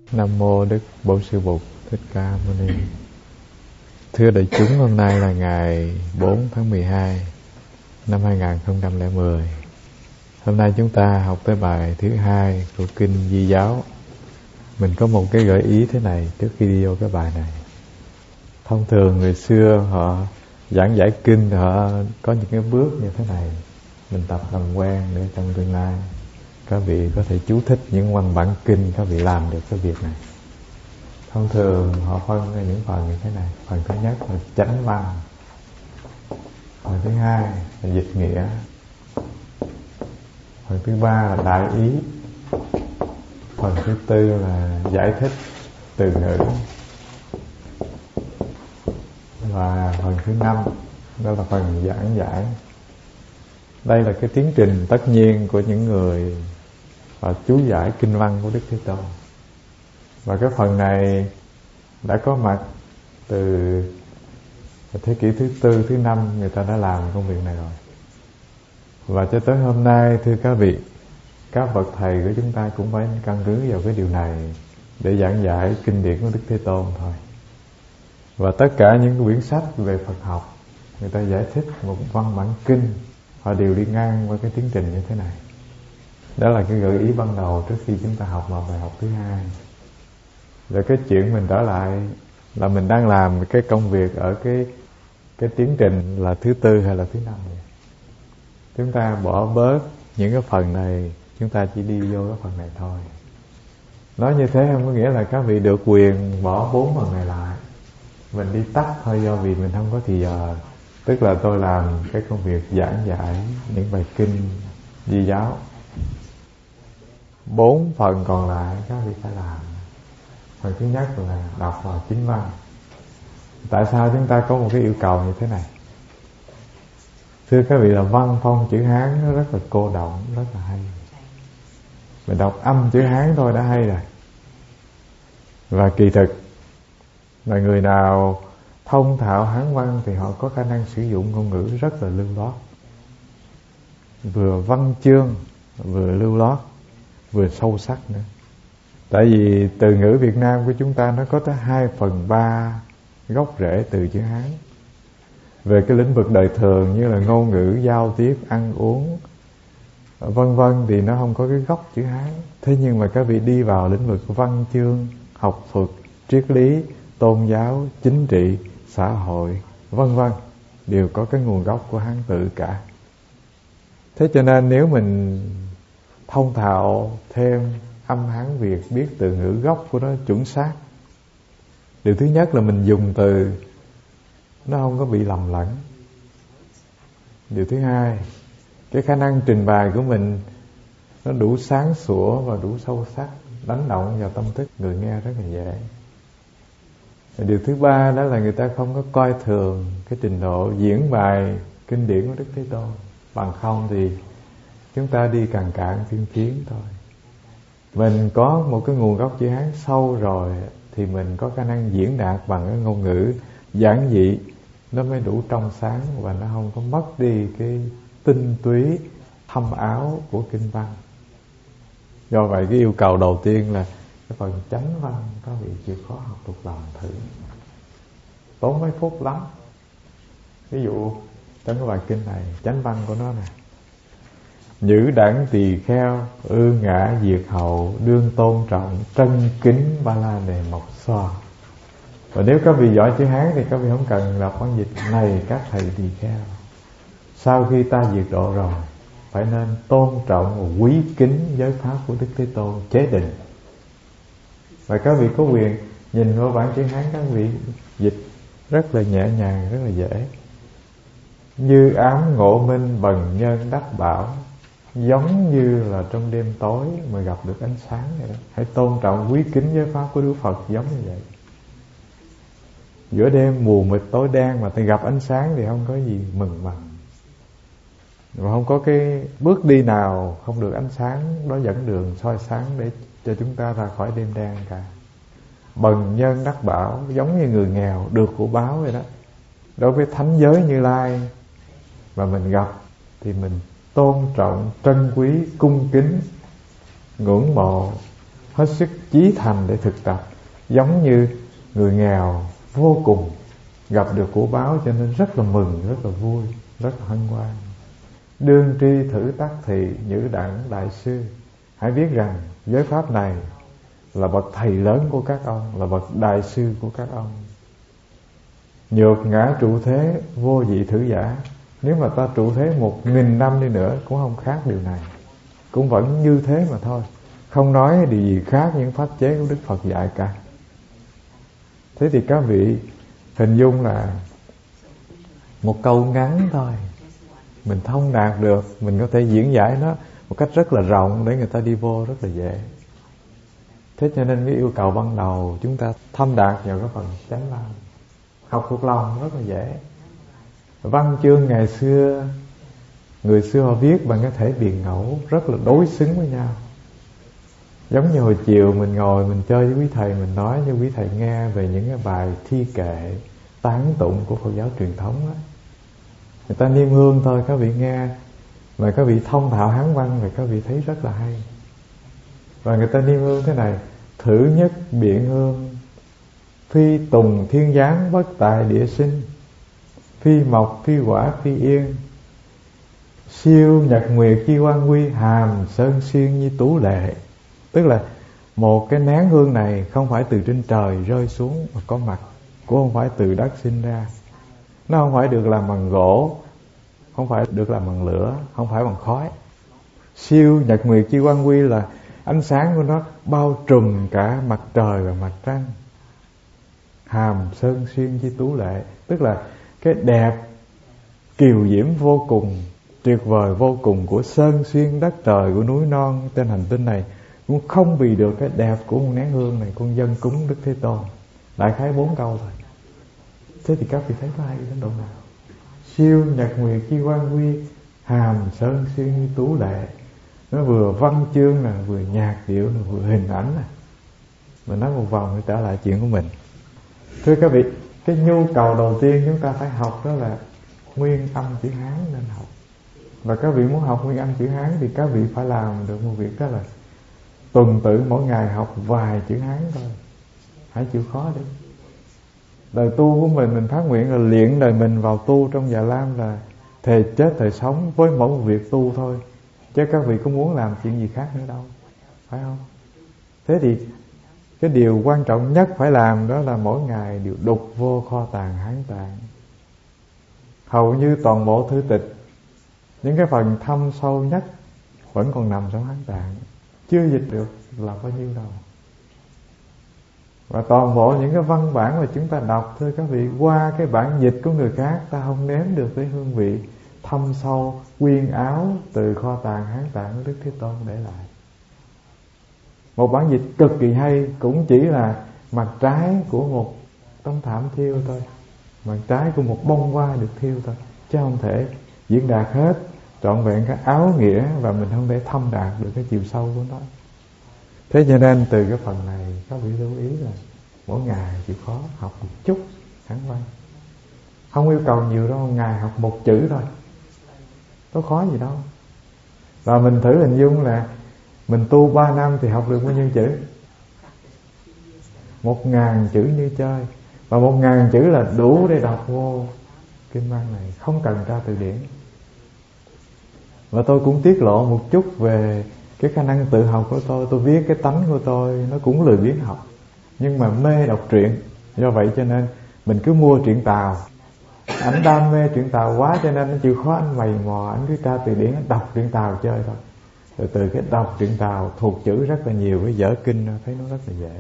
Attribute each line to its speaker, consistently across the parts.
Speaker 1: Nam mô Đức Bổn Sư Bụt Thích Ca Mâu Ni. Thưa đại chúng, hôm nay là ngày 4 tháng 12 năm 2010. Hôm nay chúng ta học tới bài thứ 2 của kinh Di Giáo. Mình có một cái gợi ý thế này trước khi đi vô cái bài này. Thông thường người xưa họ giảng giải kinh, họ có những cái bước như thế này. Mình tập làm quen để trong tương lai các vị có thể chú thích những văn bản kinh, các vị làm được cái việc này. Thông thường họ phân ra những phần như thế này. Phần thứ nhất là chánh văn, phần thứ hai là dịch nghĩa, phần thứ ba là đại ý, phần thứ tư là giải thích từ ngữ, và phần thứ năm đó là phần giảng giải. Đây là cái tiến trình tất nhiên của những người họ chú giải kinh văn của Đức Thế Tôn. Và cái phần này đã có mặt từ thế kỷ thứ tư, thứ năm, người ta đã làm công việc này rồi. Và cho tới hôm nay, thưa các vị, các bậc thầy của chúng ta cũng phải căn cứ vào cái điều này để giảng giải kinh điển của Đức Thế Tôn thôi. Và tất cả những quyển sách về Phật học, người ta giải thích một văn bản kinh, họ đều đi ngang qua cái tiến trình như thế này. Đó là cái gợi ý ban đầu trước khi chúng ta học vào bài học thứ hai. Rồi cái chuyện mình trở lại là mình đang làm cái công việc ở cái tiến trình là thứ tư hay là thứ năm vậy. Chúng ta bỏ bớt những cái phần này, chúng ta chỉ đi vô cái phần này thôi. Nói như thế không có nghĩa là các vị được quyền bỏ 4 phần này lại. Mình đi tắt thôi, do vì mình không có thì giờ. Tức là tôi làm cái công việc giảng giải những bài kinh Di Giáo. 4 phần còn lại các vị phải làm. Phần thứ nhất là đọc vào chính văn. Tại sao chúng ta có một cái yêu cầu như thế này? Thưa các vị, là văn phong chữ Hán nó rất là cô động, rất là hay. Mình đọc âm chữ Hán thôi đã hay rồi. Và kỳ thực là người nào thông thạo Hán văn thì họ có khả năng sử dụng ngôn ngữ rất là lưu loát, vừa văn chương, vừa lưu loát, vừa sâu sắc nữa. Tại vì từ ngữ Việt Nam của chúng ta nó có tới 2/3 gốc rễ từ chữ Hán. Về cái lĩnh vực đời thường như là ngôn ngữ, giao tiếp, ăn uống, vân vân thì nó không có cái gốc chữ Hán. Thế nhưng mà các vị đi vào lĩnh vực văn chương, học thuật, triết lý, tôn giáo, chính trị, xã hội, vân vân, đều có cái nguồn gốc của Hán tự cả. Thế cho nên nếu mình thông thạo thêm âm Hán Việt, biết từ ngữ gốc của nó chuẩn xác, điều thứ nhất là mình dùng từ nó không có bị lầm lẫn. Điều thứ hai, cái khả năng trình bày của mình nó đủ sáng sủa và đủ sâu sắc, đánh động vào tâm thức người nghe rất là dễ. Điều thứ ba đó là người ta không có coi thường cái trình độ diễn bài kinh điển của Đức Thế Tôn. Bằng không thì chúng ta đi càn cạn phiên phiến thôi. Mình có một cái nguồn gốc chữ Hán sâu rồi thì mình có khả năng diễn đạt bằng cái ngôn ngữ giản dị, nó mới đủ trong sáng và nó không có mất đi cái tinh túy thâm áo của kinh văn. Do vậy cái yêu cầu đầu tiên là cái phần chánh văn các vị chịu khó học thuộc lòng thử, tốn mấy phút lắm. Ví dụ trong cái bài kinh này, chánh văn của nó nè: nhữ đẳng tỳ kheo, ư ngã diệt hậu, đương tôn trọng, trân kính ba la đề mộc xoa. Và nếu các vị giỏi chữ Hán thì các vị không cần đọc bản dịch này các thầy tỳ kheo. Sau khi ta diệt độ rồi, phải nên tôn trọng và quý kính giới pháp của Đức Thế Tôn chế định. Và các vị có quyền nhìn vào bản chữ Hán, các vị dịch rất là nhẹ nhàng, rất là dễ. Như ám ngộ minh bần nhân đắc bảo, giống như là trong đêm tối mà gặp được ánh sáng vậy đó. Hãy tôn trọng quý kính giới pháp của Đức Phật giống như vậy. Giữa đêm mù mịt tối đen mà ta gặp ánh sáng thì không có gì mừng bằng. Và không có cái bước đi nào không được ánh sáng đó dẫn đường soi sáng để cho chúng ta ra khỏi đêm đen cả. Bần nhân đắc bảo, giống như người nghèo được của báo vậy đó. Đối với thánh giới Như Lai mà mình gặp thì mình tôn trọng, trân quý, cung kính, ngưỡng mộ, hết sức chí thành để thực tập. Giống như người nghèo vô cùng gặp được của báo cho nên rất là mừng, rất là vui, rất là hân hoan. Đương tri thử tắc thị nhữ đẳng đại sư. Hãy biết rằng giới pháp này là bậc thầy lớn của các ông, là bậc đại sư của các ông. Nhược ngã trụ thế vô dị thử giả. Nếu mà ta trụ thế 1000 năm đi nữa cũng không khác điều này, cũng vẫn như thế mà thôi, không nói điều gì khác những pháp chế của Đức Phật dạy cả. Thế thì các vị hình dung là một câu ngắn thôi, mình thông đạt được, mình có thể diễn giải nó một cách rất là rộng để người ta đi vô rất là dễ. Thế cho nên cái yêu cầu ban đầu chúng ta thâm đạt vào cái phần chánh năng, học thuộc lòng rất là dễ. Văn chương ngày xưa, người xưa họ viết bằng cái thể biền ngẫu rất là đối xứng với nhau. Giống như hồi chiều mình ngồi mình chơi với quý thầy, mình nói cho quý thầy nghe về những cái bài thi kệ, tán tụng của Phật giáo truyền thống đó. Người ta niêm hương thôi, các vị nghe mà các vị thông thạo Hán văn thì các vị thấy rất là hay. Và người ta niêm hương thế này: thử nhất biện hương, phi tùng thiên giáng bất tại địa sinh, phi mộc phi quả phi yên, siêu nhật nguyệt chi quan quy, hàm sơn xuyên như tú lệ. Tức là một cái nén hương này không phải từ trên trời rơi xuống mà có mặt, cũng không phải từ đất sinh ra. Nó không phải được làm bằng gỗ, không phải được làm bằng lửa, không phải bằng khói. Siêu nhật nguyệt chi quan quy là ánh sáng của nó bao trùm cả mặt trời và mặt trăng. Hàm sơn xuyên chi tú lệ, tức là cái đẹp kiều diễm vô cùng, tuyệt vời vô cùng của sơn xuyên đất trời, của núi non trên hành tinh này cũng không vì được cái đẹp của một nén hương này con dâng cúng Đức Thế Tôn. Đại khái 4 câu thôi. Thế thì các vị thấy có hay đến độ nào? Siêu nhật nguyệt chi quan quy, hàm sơn xuyên như tú lệ. Nó vừa văn chương nè, vừa nhạc điệu nè, vừa hình ảnh nè. Mình nói một vòng để trở lại chuyện của mình. Thưa các vị, cái nhu cầu đầu tiên chúng ta phải học đó là nguyên âm chữ Hán nên học. Và các vị muốn học nguyên âm chữ Hán thì các vị phải làm được một việc, đó là tuần tự mỗi ngày học vài chữ Hán thôi. Hãy chịu khó đi. Đời tu của mình phát nguyện là luyện đời mình vào tu trong Già Lam là thề chết thề sống với mỗi một việc tu thôi. Chứ các vị có muốn làm chuyện gì khác nữa đâu, phải không? Thế thì cái điều quan trọng nhất phải làm đó là mỗi ngày đều đục vô kho tàng Hán Tạng. Hầu như toàn bộ thư tịch, những cái phần thâm sâu nhất vẫn còn nằm trong Hán Tạng, chưa dịch được là bao nhiêu đâu. Và toàn bộ những cái văn bản mà chúng ta đọc, thưa các vị, qua cái bản dịch của người khác ta không nếm được cái hương vị thâm sâu quyên áo từ kho tàng Hán Tạng của Đức Thế Tôn để lại. Một bản dịch cực kỳ hay cũng chỉ là mặt trái của một tấm thảm thiêu thôi, mặt trái của một bông hoa được thiêu thôi, chứ không thể diễn đạt hết trọn vẹn cái áo nghĩa, và mình không thể thâm đạt được cái chiều sâu của nó. Thế cho nên từ cái phần này các vị lưu ý là mỗi ngày chịu khó học một chút Hán văn. Không yêu cầu nhiều đâu, ngày học một chữ thôi, có khó gì đâu. Và mình thử hình dung là mình tu 3 năm thì học được bao nhiêu chữ? 1000 chữ như chơi. Và 1000 chữ là đủ để đọc vô kinh văn này, không cần ra từ điển. Và tôi cũng tiết lộ một chút về cái khả năng tự học của tôi viết cái tánh của tôi nó cũng lười biếng học, nhưng mà mê đọc truyện. Do vậy cho nên mình cứ mua truyện Tàu. Anh đam mê truyện Tàu quá cho nên anh chịu khó, anh mày mò, anh cứ tra từ điển, anh đọc truyện Tàu chơi thôi. Rồi từ cái đọc truyện Tàu thuộc chữ rất là nhiều, cái vở kinh thấy nó rất là dễ.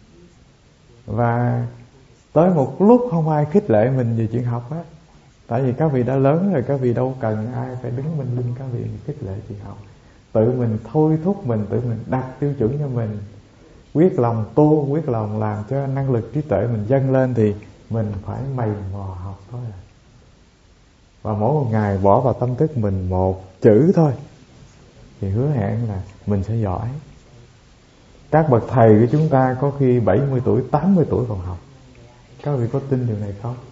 Speaker 1: Và tới một lúc không ai khích lệ mình về chuyện học á. Tại vì các vị đã lớn rồi, các vị đâu cần ai phải đứng bên lưng các vị khích lệ chuyện học. Tự mình thôi thúc mình, tự mình đặt tiêu chuẩn cho mình, quyết lòng tu, quyết lòng làm cho năng lực trí tuệ mình dâng lên, thì mình phải mày mò học thôi à. Và mỗi một ngày bỏ vào tâm thức mình một chữ thôi thì hứa hẹn là mình sẽ giỏi. Các bậc thầy của chúng ta có khi 70 tuổi, 80 tuổi còn học. Các vị có tin điều này không?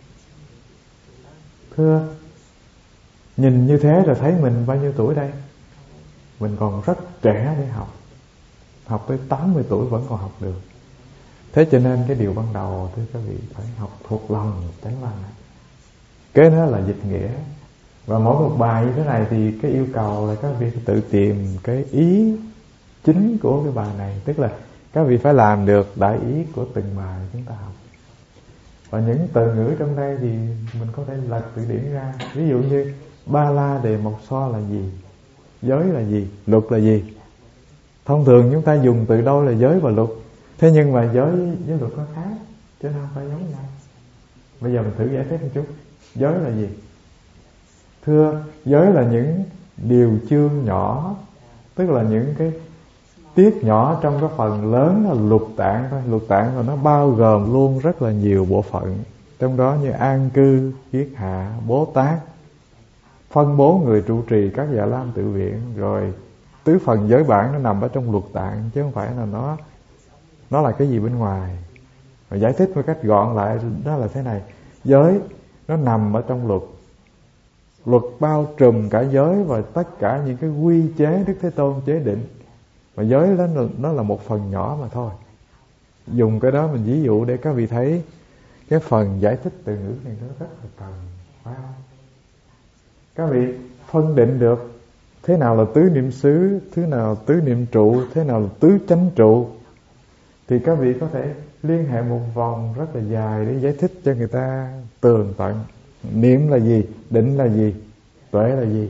Speaker 1: Thưa, nhìn như thế rồi thấy mình bao nhiêu tuổi đây? Mình còn rất trẻ để học. học tới 80 tuổi vẫn còn học được. Thế cho nên cái điều ban đầu thưa các vị phải học thuộc lòng chánh văn. Kế đó là dịch nghĩa. Và mỗi một bài như thế này thì cái yêu cầu là các vị phải tự tìm cái ý chính của cái bài này. Tức là các vị phải làm được đại ý của từng bài chúng ta học. Và những từ ngữ trong đây thì mình có thể lật từ điển ra. Ví dụ như ba la đề mộc xoa là gì, giới là gì, luật là gì. Thông thường chúng ta dùng từ đâu là giới và luật. Thế nhưng mà giới với luật nó khác, chứ không phải giống nhau. Bây giờ mình thử giải thích một chút. Giới là gì? Thưa, giới là những điều chương nhỏ, tức là những cái tiết nhỏ trong cái phần lớn là lục tạng thôi. Lục tạng là nó bao gồm luôn rất là nhiều bộ phận, trong đó như an cư, kiết hạ, Bố Tát, phân bố người trụ trì các Dạ Lam tự viện, rồi tứ phần giới bản nó nằm ở trong luật tạng, chứ không phải là nó là cái gì bên ngoài. Và giải thích một cách gọn lại đó là thế này: giới nó nằm ở trong luật. Luật bao trùm cả giới và tất cả những cái quy chế Đức Thế Tôn chế định. Mà giới đó nó là một phần nhỏ mà thôi. Dùng cái đó mình ví dụ để các vị thấy cái phần giải thích từ ngữ này nó rất là cần, phải không? Các vị phân định được thế nào là tứ niệm xứ, thế nào là tứ niệm trụ, thế nào là tứ chánh trụ, thì các vị có thể liên hệ một vòng rất là dài để giải thích cho người ta tường tận. Niệm là gì, định là gì, tuệ là gì.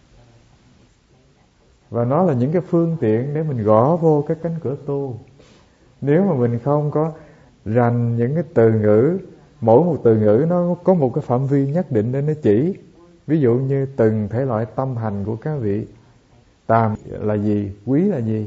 Speaker 1: Và nó là những cái phương tiện để mình gõ vô cái cánh cửa tu. Nếu mà mình không có rành những cái từ ngữ, mỗi một từ ngữ nó có một cái phạm vi nhất định để nó chỉ. Ví dụ như từng thể loại tâm hành của các vị. Tàm là gì, quý là gì.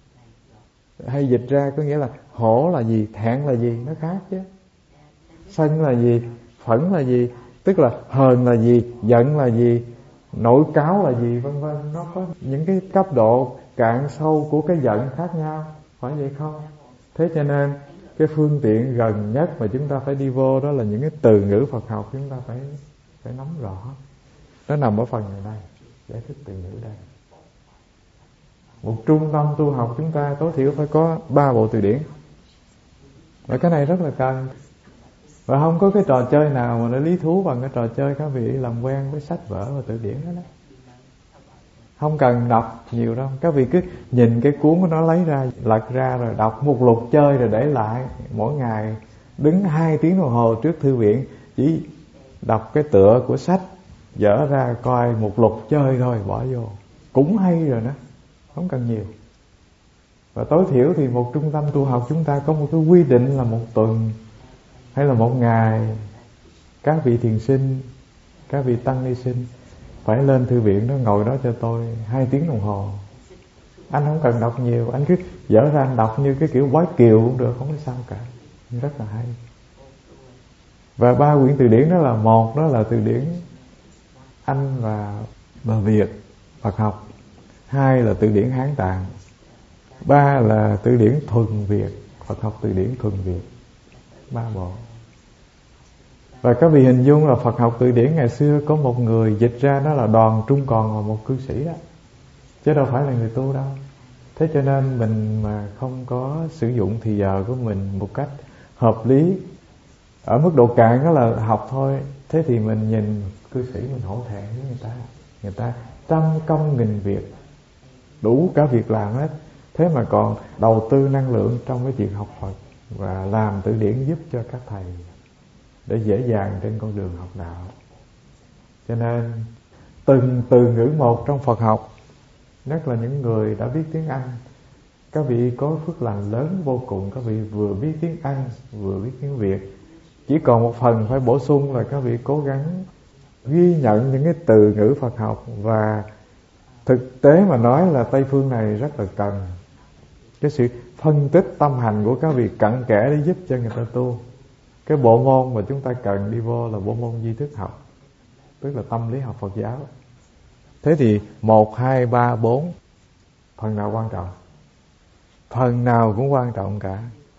Speaker 1: Hay dịch ra có nghĩa là hổ là gì, thẹn là gì, nó khác chứ. Sân là gì, phẫn là gì, tức là hờn là gì, giận là gì, nội cáo là gì, vân vân. Nó có những cái cấp độ cạn sâu của cái giận khác nhau, phải vậy không? Thế cho nên cái phương tiện gần nhất mà chúng ta phải đi vô đó là những cái từ ngữ Phật học, chúng ta phải nắm rõ. Nó nằm ở phần này đây, giải thích từ ngữ đây. Một trung tâm tu học chúng ta tối thiểu phải có 3 bộ từ điển. Và cái này rất là cần. Và không có cái trò chơi nào mà nó lý thú bằng cái trò chơi các vị làm quen với sách vở và từ điển đó. Không cần đọc nhiều đâu. Các vị cứ nhìn cái cuốn của nó lấy ra, lật ra rồi đọc một lục chơi rồi để lại. Mỗi ngày đứng 2 tiếng đồng hồ trước thư viện, chỉ đọc cái tựa của sách, dở ra coi một lục chơi thôi, bỏ vô. Cũng hay rồi đó, không cần nhiều. Và tối thiểu thì một trung tâm tu học chúng ta có một cái quy định là một tuần hay là một ngày, các vị thiền sinh, các vị tăng ni sinh phải lên thư viện đó, ngồi đó cho tôi 2 tiếng đồng hồ. Anh không cần đọc nhiều, anh cứ dở ra anh đọc như cái kiểu Bói Kiều cũng được, không có sao cả. Rất là hay. Và 3 quyển từ điển đó là: một đó là từ điển Anh và Việt Phật học, 2 là từ điển Hán Tạng, 3 là từ điển thuần Việt Phật học, từ điển thuần Việt. 3 bộ. Và các vị hình dung là Phật học từ điển ngày xưa có một người dịch ra, đó là Đoàn Trung Còn, là một cư sĩ đó, chứ đâu phải là người tu đâu. Thế cho nên mình mà không có sử dụng thì giờ của mình một cách hợp lý, ở mức độ cạn đó là học thôi. Thế thì mình nhìn cư sĩ mình hổ thẹn với người ta. Người ta trăm công nghìn việc, đủ cả việc làm hết, thế mà còn đầu tư năng lượng trong cái việc học Phật và làm từ điển giúp cho các thầy để dễ dàng trên con đường học đạo. Cho nên từng từ ngữ một trong Phật học, nhất là những người đã biết tiếng Anh, các vị có phước lành lớn vô cùng. Các vị vừa biết tiếng Anh vừa biết tiếng Việt. Chỉ còn một phần phải bổ sung là các vị cố gắng ghi nhận những cái từ ngữ Phật học. Và thực tế mà nói là Tây phương này rất là cần cái sự phân tích tâm hành của các vị cặn kẽ để giúp cho người ta tu. Cái bộ môn mà chúng ta cần đi vô là bộ môn duy thức học, tức là tâm lý học Phật giáo. Thế thì 1, 2, 3, 4 phần nào quan trọng? Phần nào cũng quan trọng cả.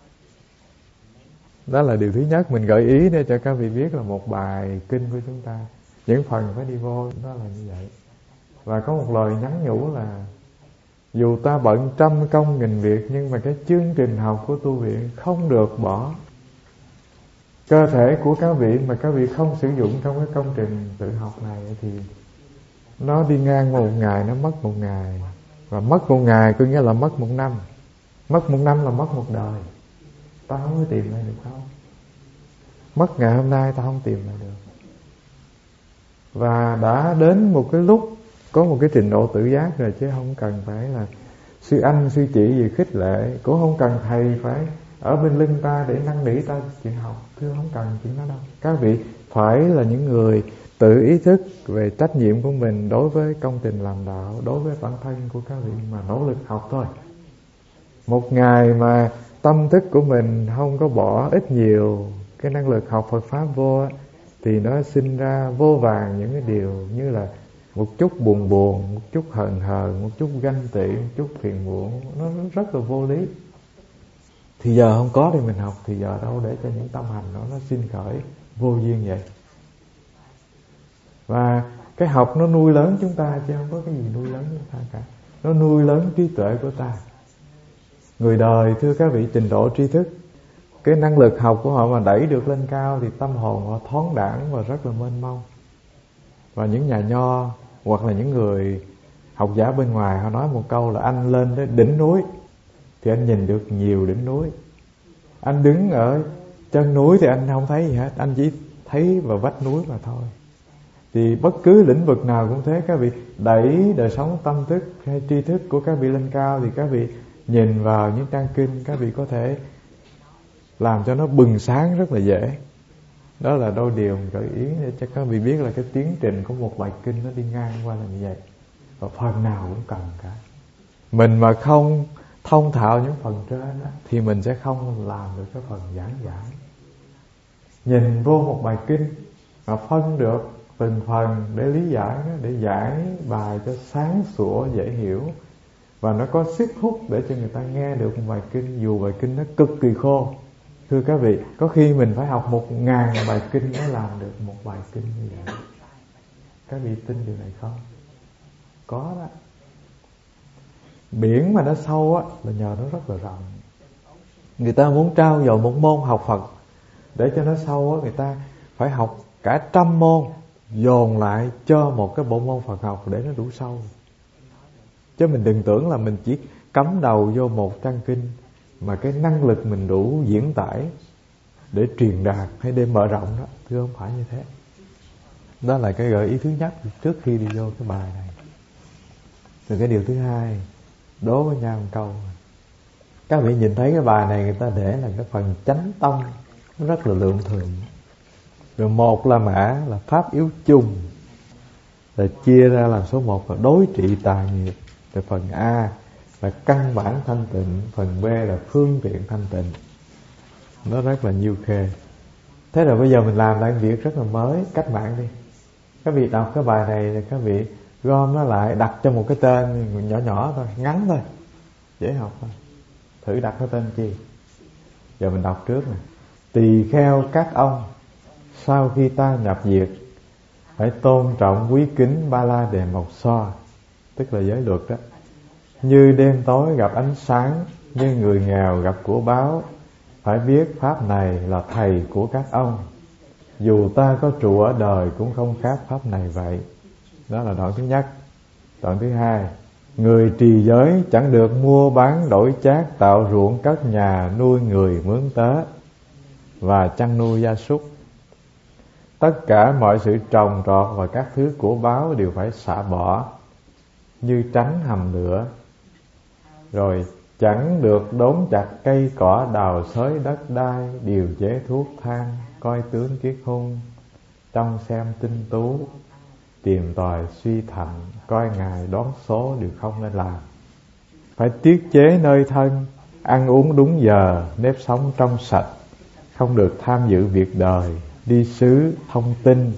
Speaker 1: Đó là điều thứ nhất mình gợi ý để cho các vị biết là một bài kinh của chúng ta, những phần phải đi vô, đó là như vậy. Và có một lời nhắn nhủ là Dù ta bận trăm công nghìn việc, nhưng mà cái chương trình học của tu viện không được bỏ. Cơ thể của các vị mà các vị không sử dụng trong cái công trình tự học này thì nó đi ngang một ngày, nó mất một ngày. Và mất một ngày có nghĩa là mất một năm. Mất một năm là mất một đời. Ta không có tìm lại được đâu. Mất ngày hôm nay ta không tìm lại được. Và đã đến một cái lúc có một cái trình độ tự giác rồi, chứ không cần phải là sư anh sư chị gì khích lệ, cũng không cần thầy phải ở bên lưng ta để năn nỉ ta chịu học. Thưa, không cần chuyện đó đâu. Các vị phải là những người tự ý thức về trách nhiệm của mình đối với công trình làm đạo, đối với bản thân của các vị mà nỗ lực học thôi. Một ngày mà tâm thức của mình không có bỏ ít nhiều cái năng lực học Phật Pháp vô, thì nó sinh ra vô vàn những cái điều như là một chút buồn buồn, một chút hờn hờn, một chút ganh tị, một chút phiền muộn. Nó rất là vô lý. Thì giờ không có thì mình học, thì giờ đâu để cho những tâm hành đó nó sinh khởi vô duyên vậy. Và cái học nó nuôi lớn chúng ta, chứ không có cái gì nuôi lớn chúng ta cả. Nó nuôi lớn trí tuệ của ta. Người đời, thưa các vị, trình độ tri thức, cái năng lực học của họ mà đẩy được lên cao thì tâm hồn họ thoáng đãng và rất là mênh mông. Và những nhà nho hoặc là những người học giả bên ngoài, họ nói một câu là anh lên tới đỉnh núi thì anh nhìn được nhiều đỉnh núi. Anh đứng ở chân núi thì anh không thấy gì hết, anh chỉ thấy vào vách núi mà thôi. Thì bất cứ lĩnh vực nào cũng thế, các vị đẩy đời sống tâm thức hay tri thức của các vị lên cao thì các vị nhìn vào những trang kinh, các vị có thể làm cho nó bừng sáng rất là dễ. Đó là đôi điều gợi ý để cho các vị biết là cái tiến trình của một bài kinh nó đi ngang qua là như vậy. Và phần nào cũng cần cả. Mình mà không thông thạo những phần trên đó, thì mình sẽ không làm được cái phần giảng giải. Nhìn vô một bài kinh mà phân được từng phần để lý giải nó, để giải bài cho sáng sủa dễ hiểu, và nó có sức hút để cho người ta nghe được một bài kinh, dù bài kinh nó cực kỳ khô. Thưa các vị, có khi mình phải học 1000 bài kinh mới làm được một bài kinh như vậy. Các vị tin điều này không? Có đó. Biển mà nó sâu á là nhờ nó rất là rộng. Người ta muốn trao dồi một môn học Phật để cho nó sâu á, người ta phải học cả 100 môn dồn lại cho một cái bộ môn Phật học để nó đủ sâu. Chứ mình đừng tưởng là mình chỉ cắm đầu vô một trang kinh mà cái năng lực mình đủ diễn tải để truyền đạt hay để mở rộng đó. Thưa, không phải như thế. Đó là cái gợi ý thứ nhất trước khi đi vô cái bài này. Rồi cái điều thứ hai, đố với nhau một câu. Các vị nhìn thấy cái bài này người ta để là cái phần chánh tông, nó rất là lượng thường. Rồi một là mã là pháp yếu chung, là chia ra làm số 1 là đối trị tà nghiệp. Rồi phần A là căn bản thanh tịnh, phần B là phương tiện thanh tịnh. Nó rất là nhiêu khê. Thế rồi bây giờ mình làm lại việc rất là mới, cách mạng đi. Các vị đọc cái bài này thì các vị gom nó lại, đặt cho một cái tên nhỏ nhỏ thôi, ngắn thôi, dễ học thôi. Thử đặt cái tên chi. Giờ mình đọc trước nè. Tỳ kheo các ông, sau khi ta nhập diệt, phải tôn trọng quý kính Ba La Đề Mộc So, tức là giới luật đó. Như đêm tối gặp ánh sáng, như người nghèo gặp của báo, phải biết pháp này là thầy của các ông. Dù ta có trụ ở đời cũng không khác pháp này vậy. Đó là đoạn thứ nhất. Đoạn thứ hai, người trì giới chẳng được mua bán đổi chác, tạo ruộng cất nhà, nuôi người mướn tớ và chăn nuôi gia súc. Tất cả mọi sự trồng trọt và các thứ của báo đều phải xả bỏ, như tránh hầm lửa. Rồi chẳng được đốn chặt cây cỏ, đào xới đất đai, điều chế thuốc thang, coi tướng kiết hung, trông xem tinh tú, tìm tòi suy thạnh, coi ngài đoán số đều không nên làm. Phải tiết chế nơi thân, ăn uống đúng giờ, nếp sống trong sạch, không được tham dự việc đời, đi sứ, thông tin,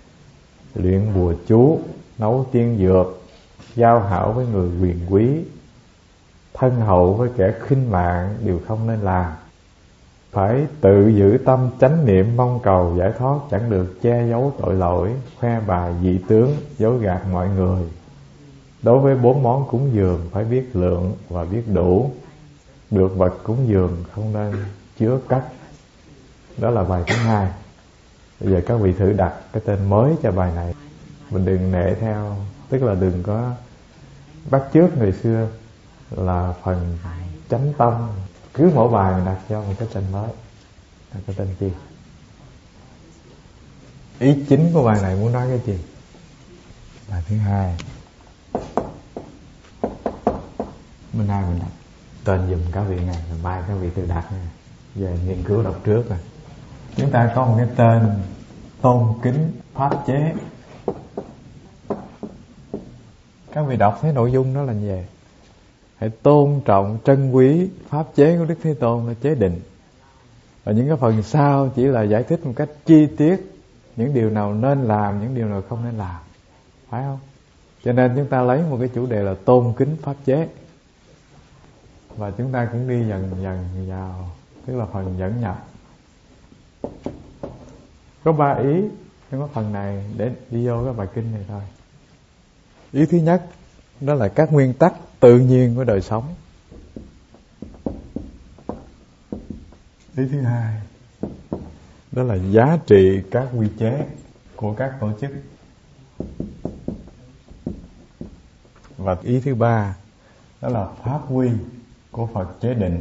Speaker 1: luyện bùa chú, nấu tiên dược, giao hảo với người quyền quý, thân hậu với kẻ khinh mạng đều không nên làm. Phải tự giữ tâm chánh niệm mong cầu giải thoát, chẳng được che giấu tội lỗi, khoe bài dị tướng, dối gạt mọi người. Đối với 4 món cúng dường phải biết lượng và biết đủ. Được vật cúng dường không nên chứa cất. Đó là bài thứ 2. Bây giờ các vị thử đặt cái tên mới cho bài này. Mình đừng nể theo, tức là đừng có bắt chước người xưa là phần chánh tâm. Cứ mỗi bài mình đặt cho một cái tên mới. Đặt cái tên chi? Ý chính của bài này muốn nói cái gì? Bài thứ 2. Bữa nay mình đặt tên dùm các vị này, rồi mai các vị tự đặt nha. Về nghiên cứu đọc trước rồi. Chúng ta có một cái tên tôn kính pháp chế. Các vị đọc thấy nội dung đó là gì? Hãy tôn trọng trân quý pháp chế của Đức Thế Tôn là chế định. Và những cái phần sau chỉ là giải thích một cách chi tiết những điều nào nên làm, những điều nào không nên làm. Phải không? Cho nên chúng ta lấy một cái chủ đề là tôn kính pháp chế. Và chúng ta cũng đi dần dần vào, tức là phần dẫn nhập. Có 3 ý trong cái phần này để đi vô cái bài kinh này thôi. Ý thứ nhất đó là các nguyên tắc tự nhiên của đời sống. Ý thứ hai đó là giá trị các quy chế của các tổ chức. Và ý thứ ba đó là pháp quy của Phật chế định.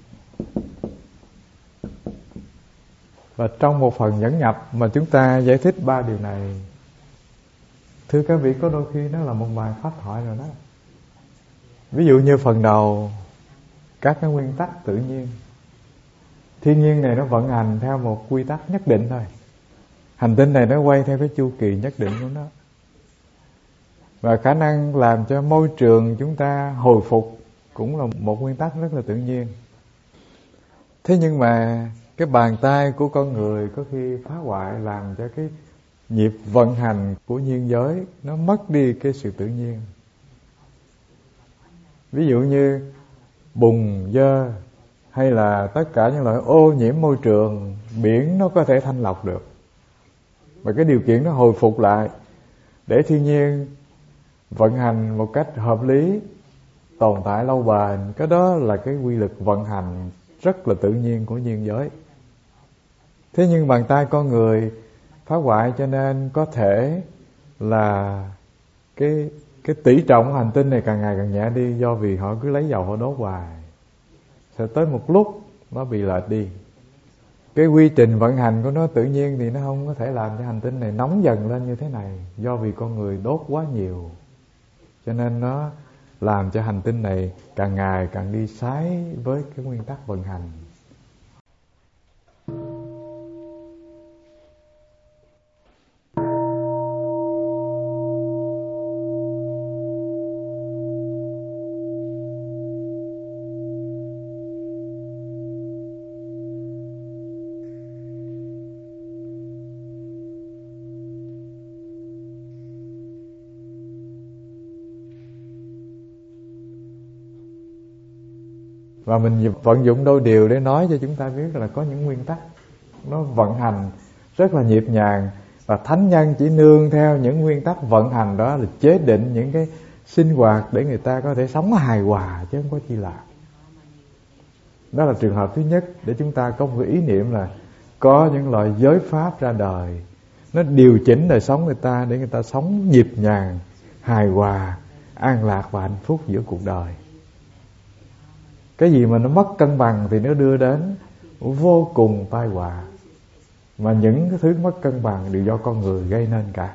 Speaker 1: Và trong một phần dẫn nhập mà chúng ta giải thích 3 điều này, thưa các vị, có đôi khi nó là một bài pháp thoại rồi đó. Ví dụ như phần đầu, các cái nguyên tắc tự nhiên. Thiên nhiên này nó vận hành theo một quy tắc nhất định thôi. Hành tinh này nó quay theo cái chu kỳ nhất định của nó. Và khả năng làm cho môi trường chúng ta hồi phục cũng là một nguyên tắc rất là tự nhiên. Thế nhưng mà cái bàn tay của con người có khi phá hoại, làm cho cái nhịp vận hành của nhiên giới nó mất đi cái sự tự nhiên. Ví dụ như bùn, dơ hay là tất cả những loại ô nhiễm môi trường, biển nó có thể thanh lọc được. Và cái điều kiện nó hồi phục lại để thiên nhiên vận hành một cách hợp lý, tồn tại lâu bền. Cái đó là cái quy luật vận hành rất là tự nhiên của nhiên giới. Thế nhưng bàn tay con người phá hoại, cho nên có thể là cái tỷ trọng của hành tinh này càng ngày càng nhẹ đi, do vì họ cứ lấy dầu họ đốt hoài. Sẽ tới một lúc nó bị lệch đi. Cái quy trình vận hành của nó tự nhiên thì nó không có thể làm cho hành tinh này nóng dần lên như thế này, do vì con người đốt quá nhiều. Cho nên nó làm cho hành tinh này càng ngày càng đi trái với cái nguyên tắc vận hành. Và mình vận dụng đôi điều để nói cho chúng ta biết là có những nguyên tắc nó vận hành rất là nhịp nhàng, và thánh nhân chỉ nương theo những nguyên tắc vận hành đó là chế định những cái sinh hoạt để người ta có thể sống hài hòa, chứ không có chi là. Đó là trường hợp thứ nhất, để chúng ta có một cái ý niệm là có những loại giới pháp ra đời, nó điều chỉnh đời sống người ta để người ta sống nhịp nhàng, hài hòa, an lạc và hạnh phúc giữa cuộc đời. Cái gì mà nó mất cân bằng thì nó đưa đến vô cùng tai họa. Mà những cái thứ mất cân bằng đều do con người gây nên cả.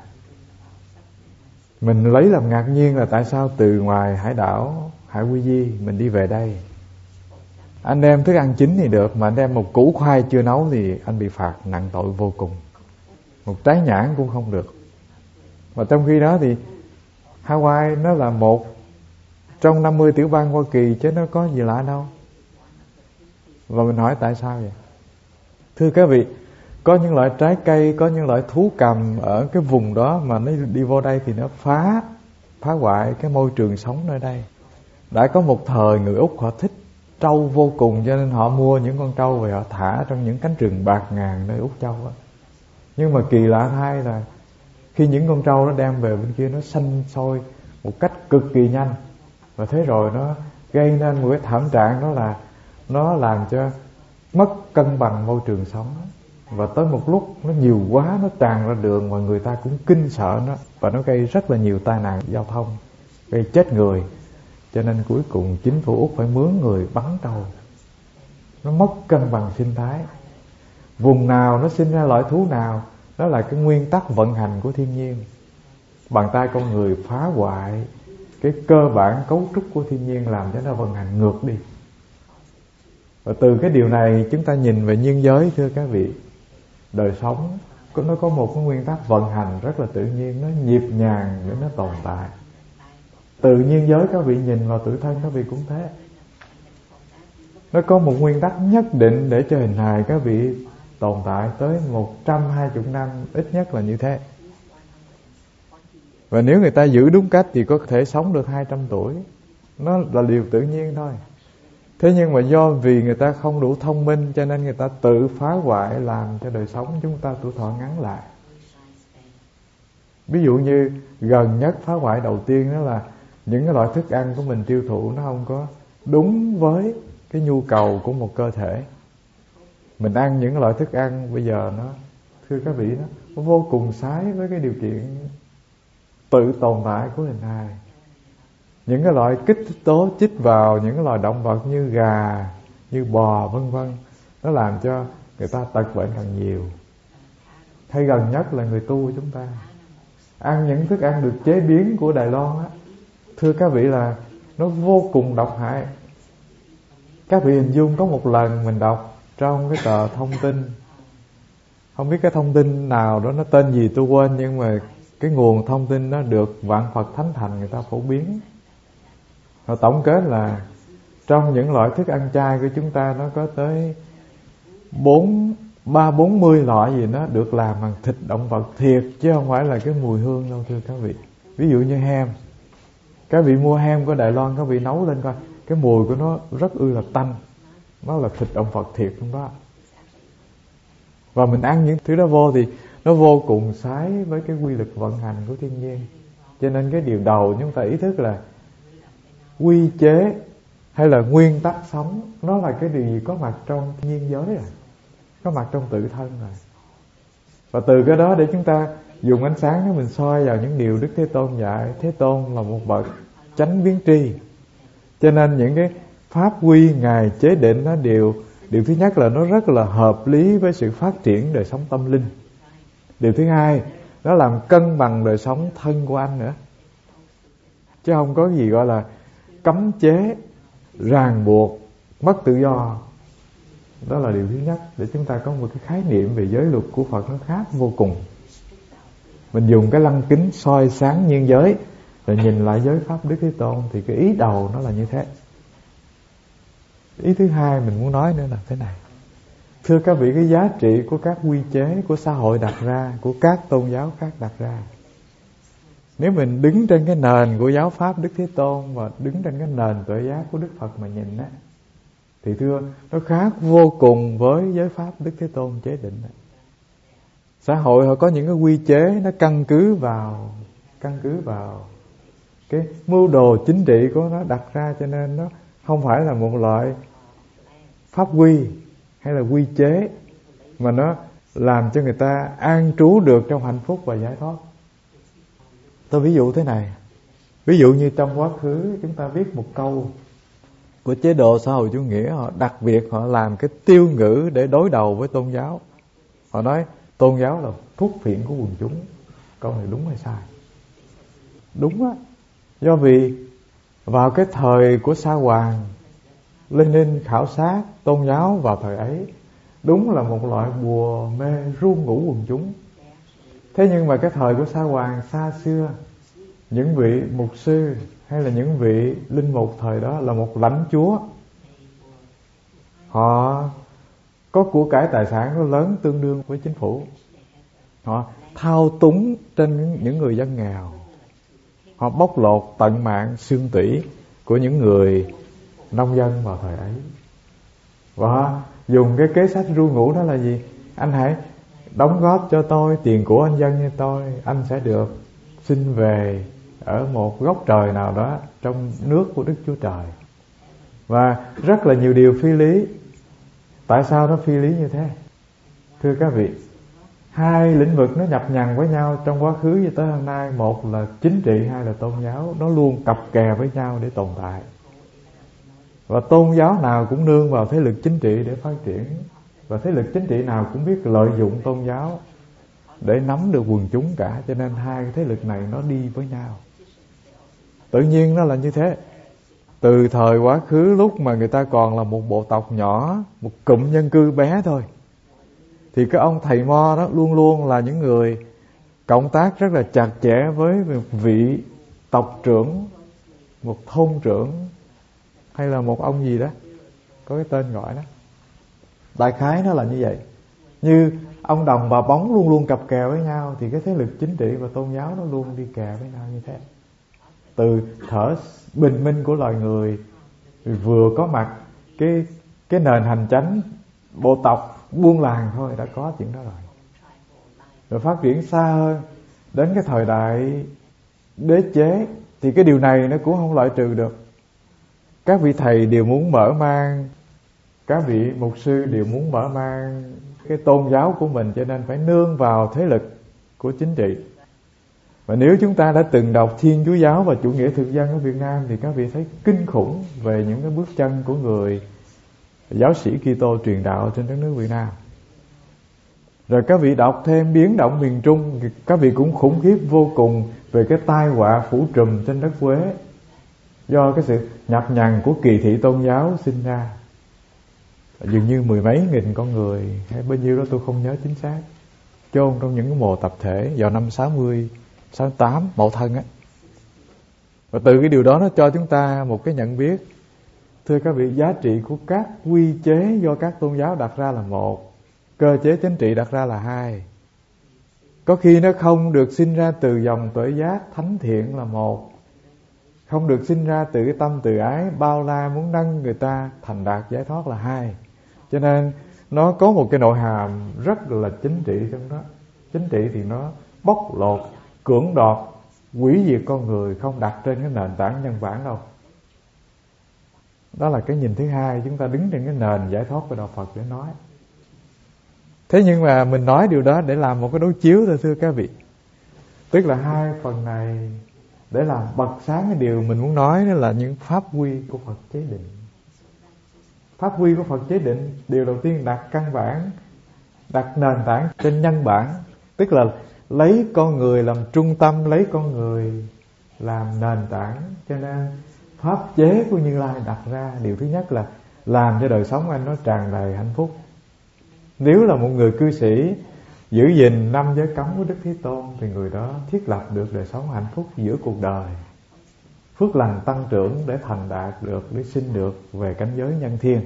Speaker 1: Mình lấy làm ngạc nhiên là tại sao từ ngoài hải đảo Hải Quy Di mình đi về đây, anh đem thức ăn chín thì được, mà anh đem một củ khoai chưa nấu thì anh bị phạt nặng tội vô cùng. Một trái nhãn cũng không được. Và trong khi đó thì Hawaii nó là một trong 50 tiểu bang Hoa Kỳ, chứ nó có gì lạ đâu. Và mình hỏi tại sao vậy? Thưa các vị, có những loại trái cây, có những loại thú cầm ở cái vùng đó mà nó đi vô đây thì nó phá hoại cái môi trường sống nơi đây. Đã có một thời người Úc họ thích trâu vô cùng, cho nên họ mua những con trâu về họ thả trong những cánh rừng bạt ngàn nơi Úc Châu á. Nhưng mà kỳ lạ thay là khi những con trâu nó đem về bên kia nó xanh xôi, một cách cực kỳ nhanh. Và thế rồi nó gây nên một cái thảm trạng, đó là nó làm cho mất cân bằng môi trường sống. Và tới một lúc nó nhiều quá, nó tràn ra đường và người ta cũng kinh sợ nó, và nó gây rất là nhiều tai nạn giao thông, gây chết người. Cho nên cuối cùng chính phủ Úc phải mướn người bắn trâu. Nó mất cân bằng sinh thái. Vùng nào nó sinh ra loại thú nào, đó là cái nguyên tắc vận hành của thiên nhiên. Bàn tay con người phá hoại cái cơ bản cấu trúc của thiên nhiên, làm cho nó vận hành ngược đi. Và từ cái điều này chúng ta nhìn về nhân giới, thưa các vị, đời sống nó có một cái nguyên tắc vận hành rất là tự nhiên, nó nhịp nhàng để nó tồn tại. Tự nhiên giới các vị nhìn vào tự thân các vị cũng thế. Nó có một nguyên tắc nhất định để cho hình hài các vị tồn tại tới 120 năm, ít nhất là như thế. Và nếu người ta giữ đúng cách thì có thể sống được 200 tuổi. Nó là điều tự nhiên thôi. Thế nhưng mà do vì người ta không đủ thông minh, cho nên người ta tự phá hoại, làm cho đời sống chúng ta tuổi thọ ngắn lại. Ví dụ như gần nhất phá hoại đầu tiên đó là những cái loại thức ăn của mình tiêu thụ nó không có đúng với cái nhu cầu của một cơ thể. Mình ăn những loại thức ăn bây giờ nó, thưa các vị, nó vô cùng sái với cái điều kiện tự tồn tại của hình hài. Những cái loại kích thích tố chích vào những cái loài động vật như gà, như bò vân vân, nó làm cho người ta tật bệnh càng nhiều. Hay gần nhất là người tu của chúng ta ăn những thức ăn được chế biến của Đài Loan á, thưa các vị, là nó vô cùng độc hại. Các vị hình dung có một lần mình đọc trong cái tờ thông tin, không biết cái thông tin nào đó nó tên gì tôi quên, nhưng mà cái nguồn thông tin nó được Vạn Phật Thánh Thành người ta phổ biến. Họ tổng kết là trong những loại thức ăn chay của chúng ta nó có tới 30-40 loại gì nó được làm bằng thịt động vật thiệt, chứ không phải là cái mùi hương đâu, thưa các vị. Ví dụ như hem, các vị mua hem của Đài Loan, các vị nấu lên coi, cái mùi của nó rất là tanh. Nó là thịt động vật thiệt không đó. Và mình ăn những thứ đó vô thì nó vô cùng sái với cái quy luật vận hành của thiên nhiên. Cho nên cái điều đầu chúng ta ý thức là quy chế hay là nguyên tắc sống, nó là cái điều gì có mặt trong thiên nhiên giới rồi, có mặt trong tự thân rồi. Và từ cái đó để chúng ta dùng ánh sáng để mình soi vào những điều Đức Thế Tôn dạy. Thế Tôn là một bậc chánh biến tri, cho nên những cái pháp quy Ngài chế định nó điều thứ nhất là nó rất là hợp lý với sự phát triển đời sống tâm linh. Điều thứ hai, nó làm cân bằng đời sống thân của anh nữa, chứ không có gì gọi là cấm chế, ràng buộc, mất tự do. Đó là điều thứ nhất, để chúng ta có một cái khái niệm về giới luật của Phật nó khác vô cùng. Mình dùng cái lăng kính soi sáng nhân giới rồi nhìn lại giới pháp Đức Thế Tôn, thì cái ý đầu nó là như thế. Ý thứ hai mình muốn nói nữa là thế này. Thưa các vị, cái giá trị của các quy chế của xã hội đặt ra, của các tôn giáo khác đặt ra, nếu mình đứng trên cái nền của giáo pháp Đức Thế Tôn và đứng trên cái nền tuệ giác của Đức Phật mà nhìn á, thì thưa, nó khác vô cùng với giới pháp Đức Thế Tôn chế định. Xã hội họ có những cái quy chế nó căn cứ vào cái mưu đồ chính trị của nó đặt ra, cho nên nó không phải là một loại pháp quy hay là quy chế mà nó làm cho người ta an trú được trong hạnh phúc và giải thoát. Tôi ví dụ thế này. Ví dụ như trong quá khứ chúng ta viết một câu của chế độ xã hội chủ nghĩa, họ đặc biệt họ làm cái tiêu ngữ để đối đầu với tôn giáo. Họ nói tôn giáo là thuốc phiện của quần chúng. Câu này đúng hay sai? Đúng á. Do vì vào cái thời của Sa Hoàng, Lenin khảo sát tôn giáo vào thời ấy đúng là một loại bùa mê ru ngủ quần chúng. Thế nhưng mà cái thời của Sa Hoàng xa xưa, những vị mục sư hay là những vị linh mục thời đó là một lãnh chúa. Họ có của cải tài sản nó lớn tương đương với chính phủ. Họ thao túng trên những người dân nghèo. Họ bóc lột tận mạng xương tủy của những người nông dân vào thời ấy. Và dùng cái kế sách ru ngủ đó là gì? Anh hãy đóng góp cho tôi tiền của anh dân như tôi, anh sẽ được xin về ở một góc trời nào đó trong nước của Đức Chúa Trời. Và rất là nhiều điều phi lý. Tại sao nó phi lý như thế? Thưa các vị, hai lĩnh vực nó nhập nhằng với nhau trong quá khứ cho tới hôm nay. Một là chính trị, hai là tôn giáo. Nó luôn cặp kè với nhau để tồn tại. Và tôn giáo nào cũng nương vào thế lực chính trị để phát triển. Và thế lực chính trị nào cũng biết lợi dụng tôn giáo để nắm được quần chúng cả. Cho nên hai cái thế lực này nó đi với nhau. Tự nhiên nó là như thế. Từ thời quá khứ lúc mà người ta còn là một bộ tộc nhỏ, một cụm dân cư bé thôi, thì các ông thầy mo đó luôn luôn là những người cộng tác rất là chặt chẽ với một vị tộc trưởng, một thôn trưởng, hay là một ông gì đó, có cái tên gọi đó. Đại khái nó là như vậy. Như ông đồng bà bóng luôn luôn cặp kè với nhau, thì cái thế lực chính trị và tôn giáo nó luôn đi kè với nhau như thế. Từ thở bình minh của loài người vừa có mặt cái nền hành chánh bộ tộc buôn làng thôi đã có chuyện đó rồi. Rồi phát triển xa hơn đến cái thời đại đế chế, thì cái điều này nó cũng không loại trừ được. Các vị thầy đều muốn mở mang, các vị mục sư đều muốn mở mang cái tôn giáo của mình, cho nên phải nương vào thế lực của chính trị. Và nếu chúng ta đã từng đọc Thiên Chúa giáo và chủ nghĩa thực dân ở Việt Nam, thì các vị thấy kinh khủng về những cái bước chân của người giáo sĩ Kitô truyền đạo trên đất nước Việt Nam. Rồi các vị đọc thêm biến động miền Trung, thì các vị cũng khủng khiếp vô cùng về cái tai họa phủ trùm trên đất Huế do cái sự nhập nhằng của kỳ thị tôn giáo sinh ra. Dường như mười mấy nghìn con người hay bao nhiêu đó tôi không nhớ chính xác, chôn trong những cái mồ tập thể vào năm 60, 68 Mậu Thân á. Và từ cái điều đó nó cho chúng ta một cái nhận biết. Thưa các vị, giá trị của các quy chế do các tôn giáo đặt ra là một, cơ chế chính trị đặt ra là hai. Có khi nó không được sinh ra từ dòng tuệ giác thánh thiện là một, không được sinh ra từ cái tâm từ ái bao la muốn nâng người ta thành đạt giải thoát là hai. Cho nên nó có một cái nội hàm rất là chính trị trong đó. Chính trị thì nó bóc lột, cưỡng đoạt, hủy diệt con người, không đặt trên cái nền tảng nhân bản đâu. Đó là cái nhìn thứ hai, chúng ta đứng trên cái nền giải thoát của đạo Phật để nói. Thế nhưng mà mình nói điều đó để làm một cái đối chiếu thôi thưa các vị. Tức là hai phần này để làm bật sáng cái điều mình muốn nói, đó là những pháp quy của Phật chế định. Pháp quy của Phật chế định, điều đầu tiên đặt căn bản, đặt nền tảng trên nhân bản. Tức là lấy con người làm trung tâm, lấy con người làm nền tảng. Cho nên pháp chế của Như Lai đặt ra, điều thứ nhất là làm cho đời sống anh nó tràn đầy hạnh phúc. Nếu là một người cư sĩ giữ gìn 5 giới cấm của Đức Thế Tôn, thì người đó thiết lập được đời sống hạnh phúc giữa cuộc đời, phước lành tăng trưởng để thành đạt được, để sinh được về cảnh giới nhân thiên.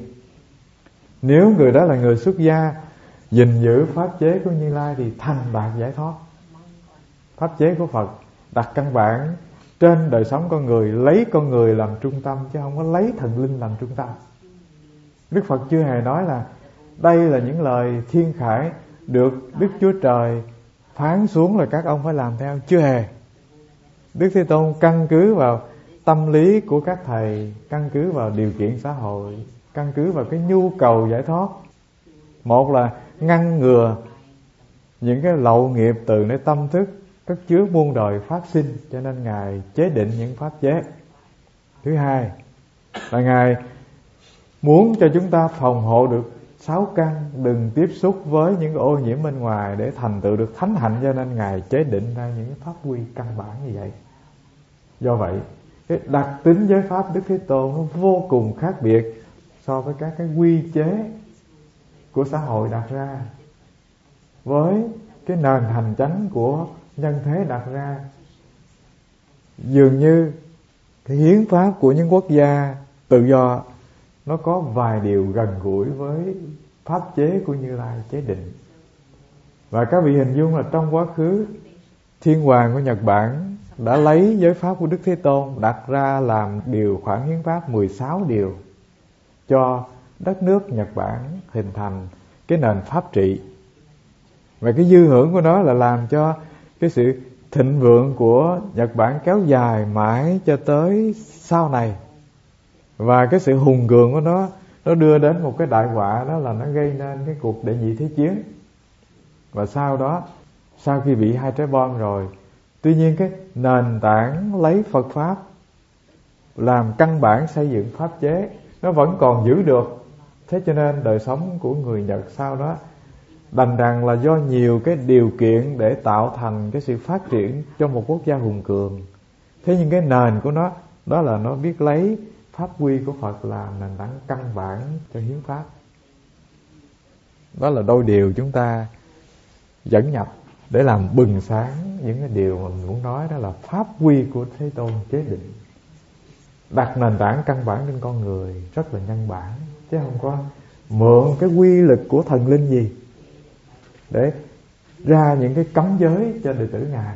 Speaker 1: Nếu người đó là người xuất gia, gìn giữ pháp chế của Như Lai thì thành đạt giải thoát. Pháp chế của Phật đặt căn bản trên đời sống con người, lấy con người làm trung tâm, chứ không có lấy thần linh làm trung tâm. Đức Phật chưa hề nói là đây là những lời thiên khải được Đức Chúa Trời phán xuống là các ông phải làm theo. Chưa hề. Đức Thế Tôn căn cứ vào tâm lý của các thầy, căn cứ vào điều kiện xã hội, căn cứ vào cái nhu cầu giải thoát. Một là ngăn ngừa những cái lậu nghiệp từ nơi tâm thức cất chứa muôn đời phát sinh, cho nên Ngài chế định những pháp chế. Thứ hai là Ngài muốn cho chúng ta phòng hộ được 6 căn, đừng tiếp xúc với những ô nhiễm bên ngoài để thành tựu được thánh hạnh, cho nên Ngài chế định ra những pháp quy căn bản như vậy. Do vậy, cái đặc tính giới pháp Đức Thế Tôn nó vô cùng khác biệt so với các cái quy chế của xã hội đặt ra, với cái nền hành chánh của nhân thế đặt ra. Dường như cái hiến pháp của những quốc gia tự do nó có vài điều gần gũi với pháp chế của Như Lai chế định. Và các vị hình dung là trong quá khứ, Thiên Hoàng của Nhật Bản đã lấy giới pháp của Đức Thế Tôn đặt ra làm điều khoản hiến pháp 16 điều cho đất nước Nhật Bản hình thành cái nền pháp trị. Và cái dư hưởng của nó là làm cho cái sự thịnh vượng của Nhật Bản kéo dài mãi cho tới sau này. Và cái sự hùng cường của nó đưa đến một cái đại họa, đó là nó gây nên cái cuộc đệ nhị thế chiến. Và sau đó, sau khi bị 2 trái bom rồi, tuy nhiên cái nền tảng lấy Phật Pháp làm căn bản xây dựng pháp chế nó vẫn còn giữ được. Thế cho nên đời sống của người Nhật sau đó đành rằng là do nhiều cái điều kiện để tạo thành cái sự phát triển cho một quốc gia hùng cường. Thế nhưng cái nền của nó đó là nó biết lấy pháp quy của Phật làm nền tảng căn bản cho hiến pháp. Đó là đôi điều chúng ta dẫn nhập để làm bừng sáng những cái điều mà mình muốn nói, đó là pháp quy của Thế Tôn chế định, đặt nền tảng căn bản trên con người, rất là nhân bản, chứ không có mượn cái quy lực của thần linh gì để ra những cái cấm giới cho đệ tử Ngài.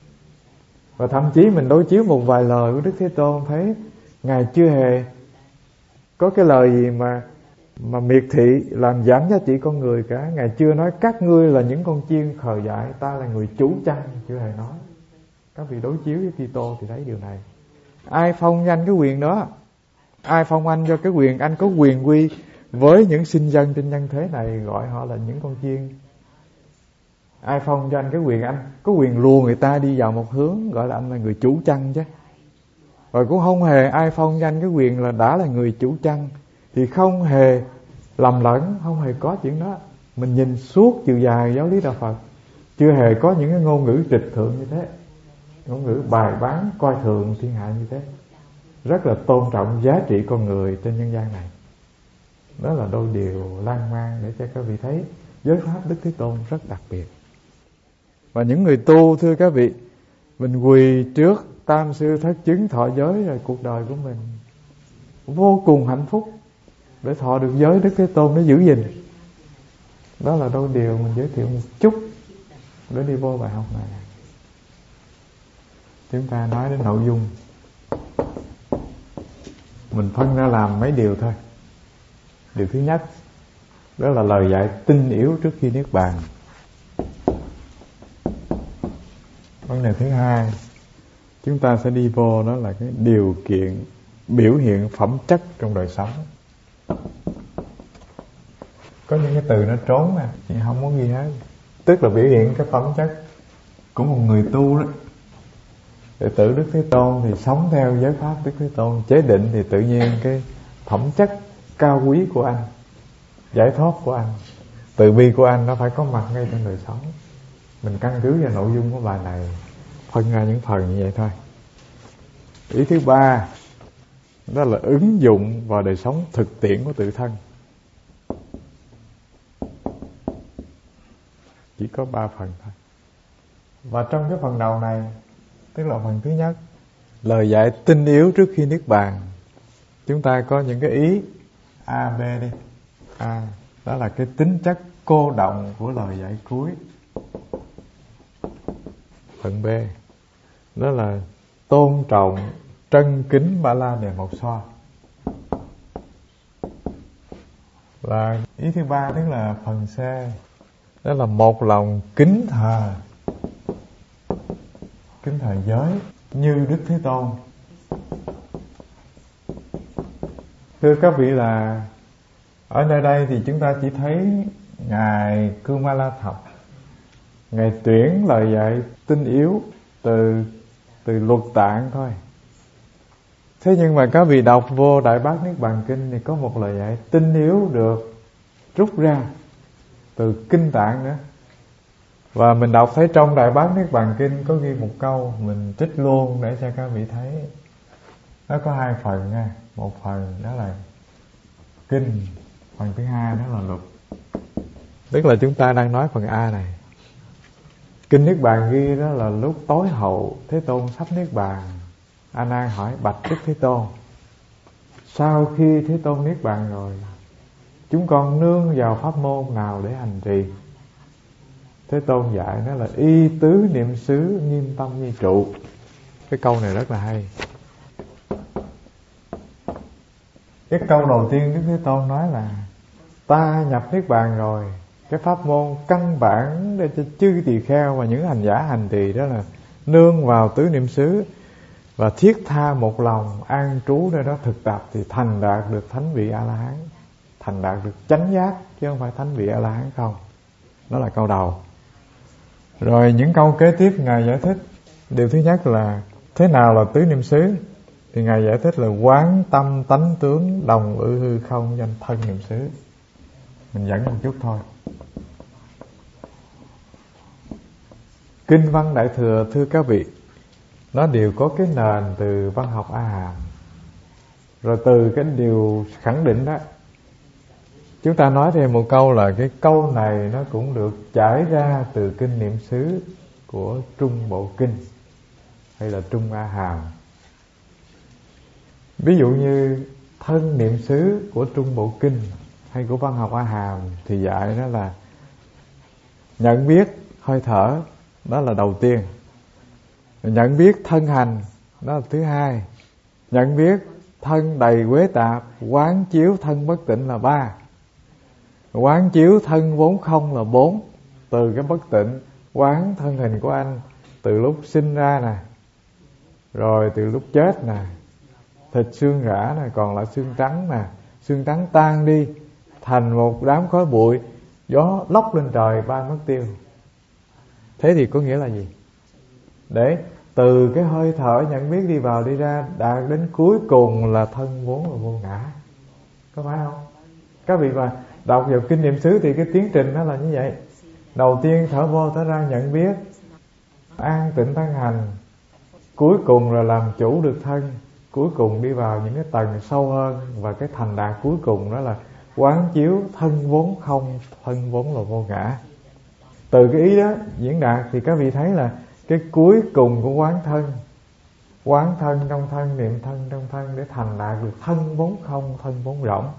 Speaker 1: Và thậm chí mình đối chiếu một vài lời của Đức Thế Tôn, thấy Ngài chưa hề có cái lời gì mà miệt thị làm giảm giá trị con người cả. Ngài chưa nói các ngươi là những con chiên khờ dại, ta là người chủ chăn, chưa hề nói. Các vị đối chiếu với Kitô thì thấy điều này. Ai phong anh cái quyền đó? Ai phong anh cho cái quyền anh có quyền quy với những sinh dân trên nhân thế này, gọi họ là những con chiên? Ai phong cho anh cái quyền anh có quyền lùa người ta đi vào một hướng, gọi là anh là người chủ chăn chứ? Rồi cũng không hề ai phong cho anh cái quyền là đã là người chủ chăn thì không hề lầm lẫn, không hề có chuyện đó. Mình nhìn suốt chiều dài giáo lý đạo Phật, chưa hề có những cái ngôn ngữ trịch thượng như thế, ngôn ngữ bài bán coi thường thiên hạ như thế, rất là tôn trọng giá trị con người trên nhân gian này. Đó là đôi điều lan man để cho các vị thấy giới pháp Đức Thế Tôn rất đặc biệt. Và những người tu, thưa các vị, mình quỳ trước Tam Sư Thất Chứng thọ giới rồi cuộc đời của mình vô cùng hạnh phúc để thọ được giới Đức Thế Tôn để giữ gìn. Đó là đôi điều mình giới thiệu một chút để đi vô bài học này. Chúng ta nói đến nội dung, mình phân ra làm mấy điều thôi. Điều thứ nhất, đó là lời dạy tinh yếu trước khi niết bàn. Vấn đề thứ hai, chúng ta sẽ đi vô đó là cái điều kiện biểu hiện phẩm chất trong đời sống. Có những cái từ nó trốn nè, chị không muốn ghi hết. Tức là biểu hiện cái phẩm chất của một người tu đó. Đệ tử Đức Thế Tôn thì sống theo giới pháp Đức Thế Tôn chế định, thì tự nhiên cái phẩm chất cao quý của anh, giải thoát của anh, từ bi của anh nó phải có mặt ngay trong đời sống. Mình căn cứ vào nội dung của bài này phân ra những phần như vậy thôi. Ý thứ ba, đó là ứng dụng vào đời sống thực tiễn của tự thân. Chỉ có 3 phần thôi. Và trong cái phần đầu này, tức là phần thứ nhất, lời dạy tinh yếu trước khi niết bàn, chúng ta có những cái ý A, B đi. A, đó là cái tính chất cô động của lời dạy cuối. Phần B, đó là tôn trọng, trân kính Ba La Đề Mộc Xoa. Và ý thứ ba, tức là phần C, đó là một lòng kính thờ giới như Đức Thế Tôn. Thưa các vị, là ở nơi đây thì chúng ta chỉ thấy Ngài Kumala Thập, Ngài tuyển lời dạy tinh yếu từ luật tạng thôi. Thế nhưng mà các vị đọc vô Đại Bát Niết Bàn Kinh thì có một lời dạy tinh yếu được rút ra từ kinh tạng nữa. Và mình đọc thấy trong Đại Bát Niết Bàn Kinh có ghi một câu, mình trích luôn để cho các vị thấy. Nó có 2 phần nha. Một phần đó là kinh, phần thứ hai đó là luật. Tức là chúng ta đang nói phần A này. Kinh Niết Bàn ghi đó là lúc tối hậu Thế Tôn sắp Niết Bàn, A Nan hỏi bạch Đức Thế Tôn, sau khi Thế Tôn Niết Bàn rồi, chúng con nương vào pháp môn nào để hành trì? Thế Tôn dạy nó là y tứ niệm xứ, nghiêm tâm như trụ. Cái câu này rất là hay. Cái câu đầu tiên Đức Thế Tôn nói là ta nhập Niết Bàn rồi, cái pháp môn căn bản để cho chư tỳ kheo và những hành giả hành trì đó là nương vào tứ niệm xứ và thiết tha một lòng an trú nơi đó thực tập thì thành đạt được thánh vị A La Hán, thành đạt được chánh giác, chứ không phải thánh vị A La Hán không. Đó là câu đầu. Rồi những câu kế tiếp Ngài giải thích. Điều thứ nhất là thế nào là tứ niệm xứ, thì Ngài giải thích là quán tâm tánh tướng đồng hư không danh thân niệm xứ. Mình dẫn một chút thôi. Kinh văn Đại Thừa, thưa các vị, nó đều có cái nền từ văn học A Hàm. Rồi từ cái điều khẳng định đó, chúng ta nói thêm một câu là cái câu này nó cũng được trải ra từ kinh niệm xứ của Trung Bộ Kinh hay là Trung A Hàm. Ví dụ như thân niệm xứ của Trung Bộ Kinh hay của văn học A Hàm thì dạy đó là nhận biết hơi thở, đó là đầu tiên. Nhận biết thân hành, đó là thứ hai. Nhận biết thân đầy uế tạp, quán chiếu thân bất tịnh là ba. Quán chiếu thân vốn không là bốn. Từ cái bất tịnh quán thân hình của anh từ lúc sinh ra nè, rồi từ lúc chết nè, thịt xương rã nè, còn lại xương trắng nè, xương trắng tan đi thành một đám khói bụi, gió lốc lên trời bay mất tiêu. Thế thì có nghĩa là gì? Để từ cái hơi thở nhận biết đi vào đi ra, đạt đến cuối cùng là thân vốn là vô ngã. Có phải không? Các vị mà đọc vào kinh niệm xứ thì cái tiến trình nó là như vậy. Đầu tiên thở vô thở ra nhận biết, an tịnh thân hành, cuối cùng là làm chủ được thân, cuối cùng đi vào những cái tầng sâu hơn, và cái thành đạt cuối cùng đó là quán chiếu thân vốn không, thân vốn là vô ngã. Từ cái ý đó diễn đạt thì các vị thấy là cái cuối cùng của quán thân trong thân, niệm thân trong thân để thành đạt được thân vốn không, thân vốn rỗng.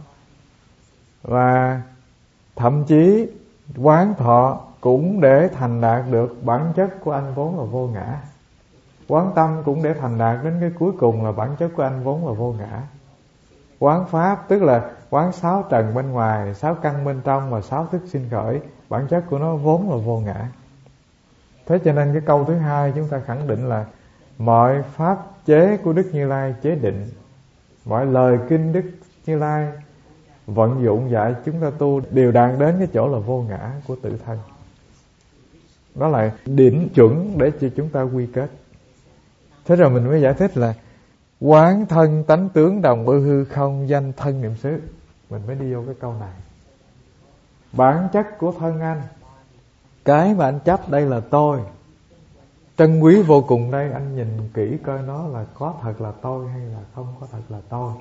Speaker 1: Và thậm chí quán thọ cũng để thành đạt được bản chất của anh vốn là vô ngã. Quán tâm cũng để thành đạt đến cái cuối cùng là bản chất của anh vốn là vô ngã. Quán pháp tức là quán sáu trần bên ngoài, sáu căn bên trong và sáu thức sinh khởi, bản chất của nó vốn là vô ngã. Thế cho nên cái câu thứ hai chúng ta khẳng định là mọi pháp chế của Đức Như Lai chế định, mọi lời kinh Đức Như Lai vận dụng dạy chúng ta tu đều đạt đến cái chỗ là vô ngã của tự thân. Đó là điểm chuẩn để cho chúng ta quy kết. Thế rồi mình mới giải thích là quán thân tánh tướng đồng hư không danh thân niệm xứ. Mình mới đi vô cái câu này. Bản chất của thân anh, cái mà anh chấp đây là tôi, trân quý vô cùng đây, anh nhìn kỹ coi nó là có thật là tôi hay là không có thật là tôi.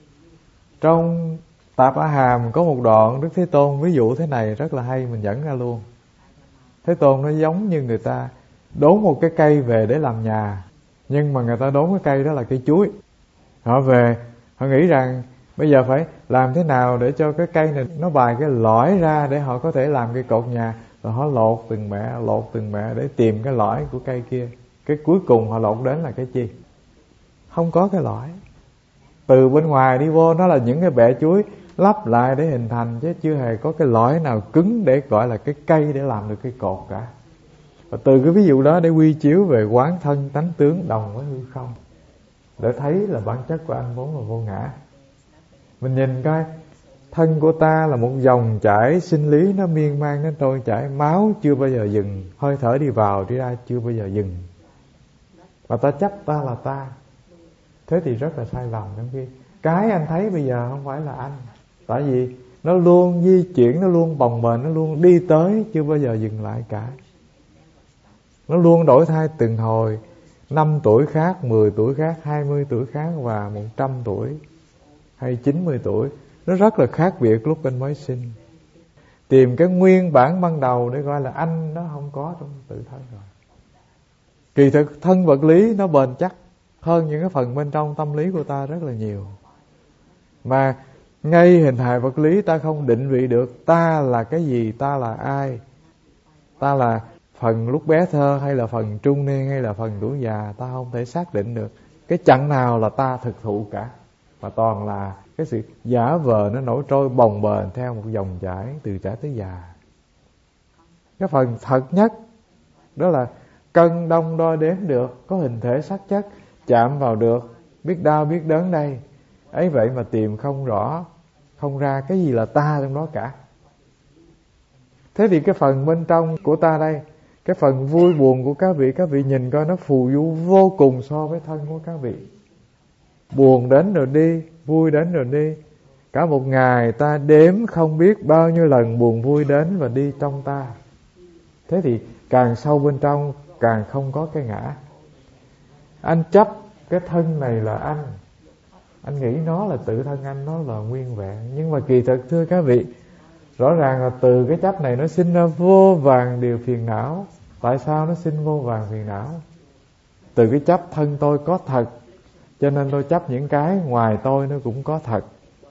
Speaker 1: Trong Tạp A Hàm có một đoạn Đức Thế Tôn ví dụ thế này rất là hay, mình dẫn ra luôn. Thế Tôn nó giống như người ta đốn một cái cây về để làm nhà, nhưng mà người ta đốn cái cây đó là cây chuối. Họ về, họ nghĩ rằng bây giờ phải làm thế nào để cho cái cây này nó bài cái lõi ra để họ có thể làm cái cột nhà. Rồi họ lột từng mẹ để tìm cái lõi của cây kia. Cái cuối cùng họ lột đến là cái chi? Không có cái lõi. Từ bên ngoài đi vô nó là những cái bẹ chuối lắp lại để hình thành, chứ chưa hề có cái lõi nào cứng để gọi là cái cây để làm được cái cột cả. Và từ cái ví dụ đó để quy chiếu về quán thân tánh tướng đồng với hư không, để thấy là bản chất của anh vốn là vô ngã. Mình nhìn coi, thân của ta là một dòng chảy sinh lý, nó miên man, nó trôi chảy, máu chưa bao giờ dừng, hơi thở đi vào đi ra chưa bao giờ dừng. Và ta chấp ta là ta. Thế thì rất là sai lầm. Trong khi cái anh thấy bây giờ không phải là anh. Tại vì nó luôn di chuyển, nó luôn bồng bềnh, nó luôn đi tới, chưa bao giờ dừng lại cả. Nó luôn đổi thay từng hồi. 5 tuổi khác, 10 tuổi khác, 20 tuổi khác và 100 tuổi hay 90 tuổi. Nó rất là khác biệt lúc anh mới sinh. Tìm cái nguyên bản ban đầu để gọi là anh, nó không có trong tự thân rồi. Kỳ thực thân vật lý nó bền chắc hơn những cái phần bên trong tâm lý của ta rất là nhiều. Mà ngay hình hài vật lý ta không định vị được ta là cái gì, ta là ai, ta là phần lúc bé thơ hay là phần trung niên hay là phần tuổi già, ta không thể xác định được. Cái chẳng nào là ta thực thụ cả, mà toàn là cái sự giả vờ nó nổi trôi bồng bềnh theo một dòng chảy từ trẻ tới già. Cái phần thật nhất đó là cân đong đo đếm được, có hình thể sắc chất, chạm vào được, biết đau biết đớn đây. Ấy vậy mà tìm không rõ, không ra cái gì là ta trong đó cả. Thế thì cái phần bên trong của ta đây, cái phần vui buồn của các vị nhìn coi nó phù du vô cùng so với thân của các vị. Buồn đến rồi đi, vui đến rồi đi. Cả một ngày ta đếm không biết bao nhiêu lần buồn vui đến và đi trong ta. Thế thì càng sâu bên trong càng không có cái ngã. Anh chấp cái thân này là anh nghĩ nó là tự thân anh, nó là nguyên vẹn. Nhưng mà kỳ thực thưa các vị, rõ ràng là từ cái chấp này nó sinh ra vô vàn điều phiền não. Tại sao nó sinh vô vàn phiền não? Từ cái chấp thân tôi có thật, cho nên tôi chấp những cái ngoài tôi nó cũng có thật.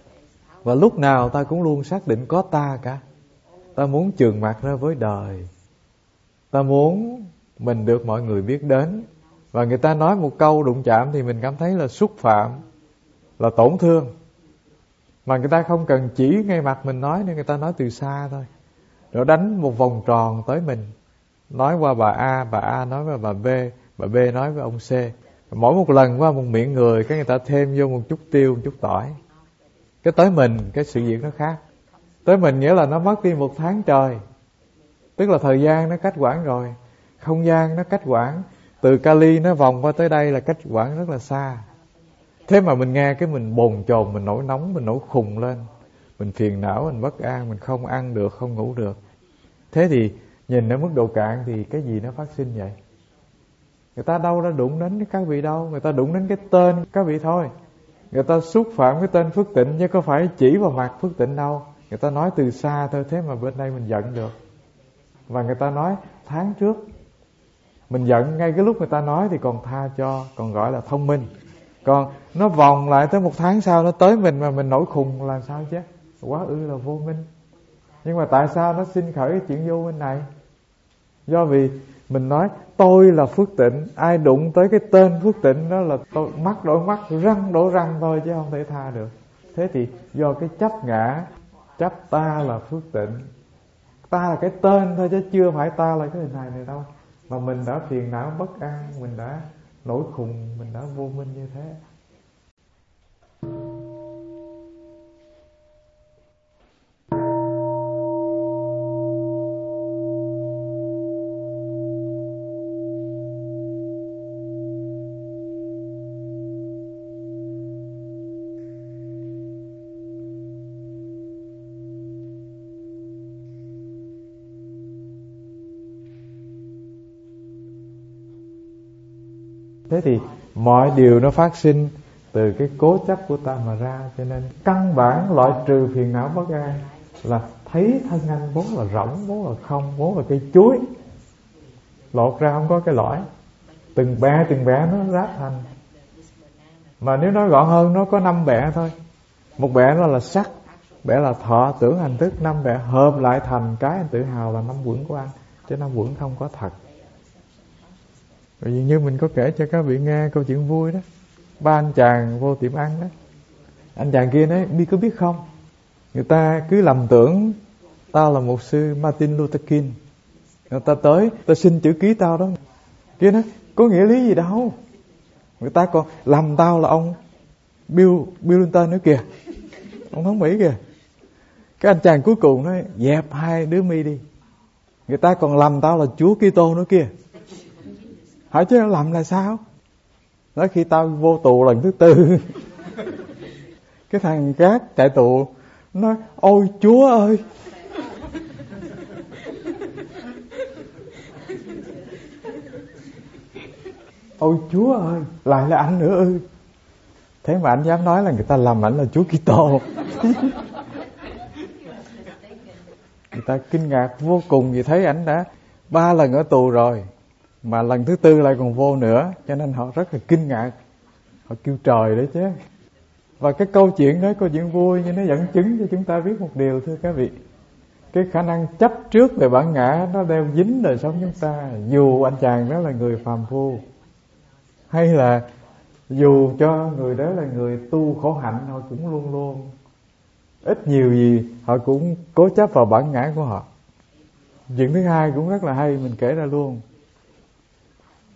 Speaker 1: Và lúc nào ta cũng luôn xác định có ta cả. Ta muốn trường mặt ra với đời, ta muốn mình được mọi người biết đến. Và người ta nói một câu đụng chạm thì mình cảm thấy là xúc phạm, là tổn thương. Mà người ta không cần chỉ ngay mặt mình nói, nên người ta nói từ xa thôi. Rồi đánh một vòng tròn tới mình, nói qua bà A nói với bà B nói với ông C. Mỗi một lần qua một miệng người, cái người ta thêm vô một chút tiêu, một chút tỏi. Cái tới mình, cái sự việc nó khác. Tới mình nghĩa là nó mất đi 1 tháng trời. Tức là thời gian nó cách quãng rồi, không gian nó cách quãng. Từ Cali nó vòng qua tới đây là cách quãng rất là xa. Thế mà mình nghe cái mình bồn chồn, mình nổi nóng, mình nổi khùng lên, mình phiền não, mình bất an, mình không ăn được, không ngủ được. Thế thì nhìn ở mức độ cạn thì cái gì nó phát sinh vậy? Người ta đâu đã đụng đến các vị đâu, người ta đụng đến cái tên các vị thôi. Người ta xúc phạm cái tên Phước Tịnh chứ có phải chỉ vào mặt Phước Tịnh đâu. Người ta nói từ xa thôi, thế mà bên đây mình giận được. Và người ta nói tháng trước, mình giận ngay cái lúc người ta nói thì còn tha cho, còn gọi là thông minh. Còn nó vòng lại tới 1 tháng sau nó tới mình mà mình nổi khùng là sao chứ? Quá ư là vô minh. Nhưng mà tại sao nó sinh khởi cái chuyện vô minh này? Do vì mình nói tôi là Phước Tịnh, ai đụng tới cái tên Phước Tịnh đó là tôi mắt đổi mắt, răng đổi răng thôi chứ không thể tha được. Thế thì do cái chấp ngã, chấp ta là Phước Tịnh, ta là cái tên thôi chứ chưa phải ta là cái hình hài này đâu. Mà mình đã phiền não bất an, mình đã nổi khùng, mình đã vô minh như thế. Thế thì mọi điều nó phát sinh từ cái cố chấp của ta mà ra. Cho nên căn bản loại trừ phiền não bất an là thấy thân anh vốn là rỗng, vốn là không, vốn là cây chuối lột ra không có cái lõi, từng bẹ nó ráp thành. Mà nếu nói gọn hơn, nó có 5 bẹ thôi. Một bẹ đó là sắc, bẹ là thọ tưởng hành thức, 5 bẹ hợp lại thành cái anh tự hào là 5 uẩn của anh. Chứ 5 uẩn không có thật. Bởi vì như mình có kể cho các vị nghe câu chuyện vui đó. 3 anh chàng vô tiệm ăn đó. Anh chàng kia nói, đi có biết không, người ta cứ lầm tưởng tao là mục sư Martin Luther King, người ta tới, ta xin chữ ký tao đó. Kia nói, có nghĩa lý gì đâu, người ta còn lầm tao là ông Bill Clinton nữa kìa, ông thống Mỹ kìa. Cái anh chàng cuối cùng nói, dẹp 2 đứa mi đi, người ta còn lầm tao là Chúa Kitô nữa kìa. Hỏi chứ làm là sao? Nói khi tao vô tù lần thứ 4, cái thằng gác chạy tù nói, ôi Chúa ơi, ôi Chúa ơi, lại là anh nữa ư? Thế mà anh dám nói là người ta làm ảnh là Chúa Kitô. Người ta kinh ngạc vô cùng vì thấy ảnh đã 3 lần ở tù rồi, mà lần thứ 4 lại còn vô nữa. Cho nên họ rất là kinh ngạc, họ kêu trời đấy chứ. Và cái câu chuyện đó, câu chuyện vui, nhưng nó dẫn chứng cho chúng ta biết một điều thưa các vị. Cái khả năng chấp trước về bản ngã nó đeo dính đời sống chúng ta. Dù anh chàng đó là người phàm phu, hay là dù cho người đó là người tu khổ hạnh, họ cũng luôn luôn ít nhiều gì họ cũng cố chấp vào bản ngã của họ. Chuyện thứ hai cũng rất là hay, mình kể ra luôn.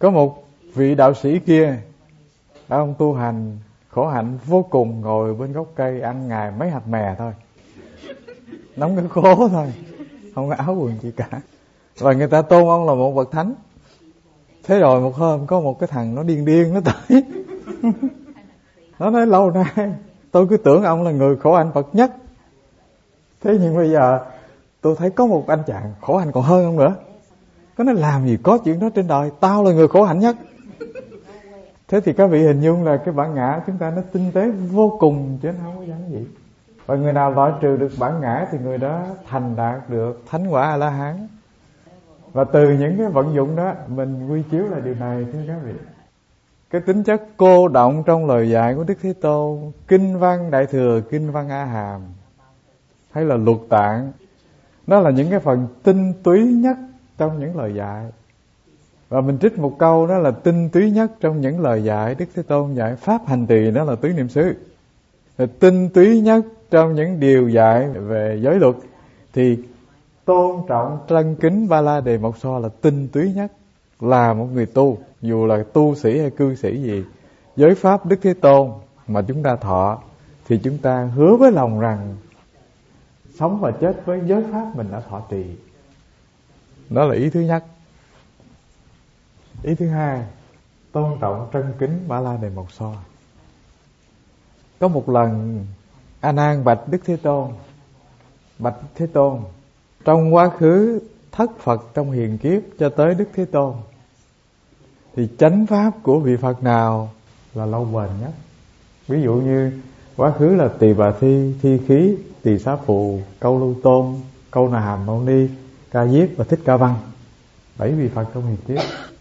Speaker 1: Có một vị đạo sĩ kia, ông tu hành khổ hạnh vô cùng, ngồi bên gốc cây ăn ngày mấy hạt mè thôi, nóng cái khố thôi, không có áo quần gì cả. Và người ta tôn ông là một bậc thánh. Thế rồi một hôm có một cái thằng nó điên nó tới nó nói lâu nay tôi cứ tưởng ông là người khổ hạnh bậc nhất, thế nhưng bây giờ tôi thấy có một anh chàng khổ hạnh còn hơn ông nữa. Có nói làm gì có chuyện đó trên đời, tao là người khổ hạnh nhất. Thế thì các vị hình dung là cái bản ngã chúng ta nó tinh tế vô cùng chứ không có giản dị. Và người nào loại trừ được bản ngã thì người đó thành đạt được thánh quả A-la-hán. Và từ những cái vận dụng đó mình quy chiếu là điều này thưa các vị. Cái tính chất cô động trong lời dạy của Đức Thế Tôn, kinh văn Đại Thừa, kinh văn A Hàm hay là Luật Tạng, đó là những cái phần tinh túy nhất trong những lời dạy. Và mình trích một câu đó là tinh túy nhất trong những lời dạy Đức Thế Tôn dạy pháp hành trì, đó là tứ niệm xứ. Tinh túy nhất trong những điều dạy về giới luật thì tôn trọng trân kính Ba La Đề Mộc So là tinh túy nhất. Là một người tu, dù là tu sĩ hay cư sĩ gì, giới pháp Đức Thế Tôn mà chúng ta thọ thì chúng ta hứa với lòng rằng sống và chết với giới pháp mình đã thọ trì. Đó là ý thứ nhất. Ý thứ hai, tôn trọng trân kính Ba La Đề Mộc So. Có một lần A Nan bạch Đức Thế Tôn, bạch Thế Tôn, trong quá khứ thất Phật trong hiền kiếp cho tới Đức Thế Tôn thì chánh pháp của vị Phật nào là lâu bền nhất? Ví dụ như quá khứ là Tỳ Bà Thi, Thi Khí, Tỳ Xá Phù, Câu Lưu Tôn, Câu Na Hàm Mâu Ni, Ca Diếp và Thích Ca Văn. 7 vị Phật trong hiền kiếp.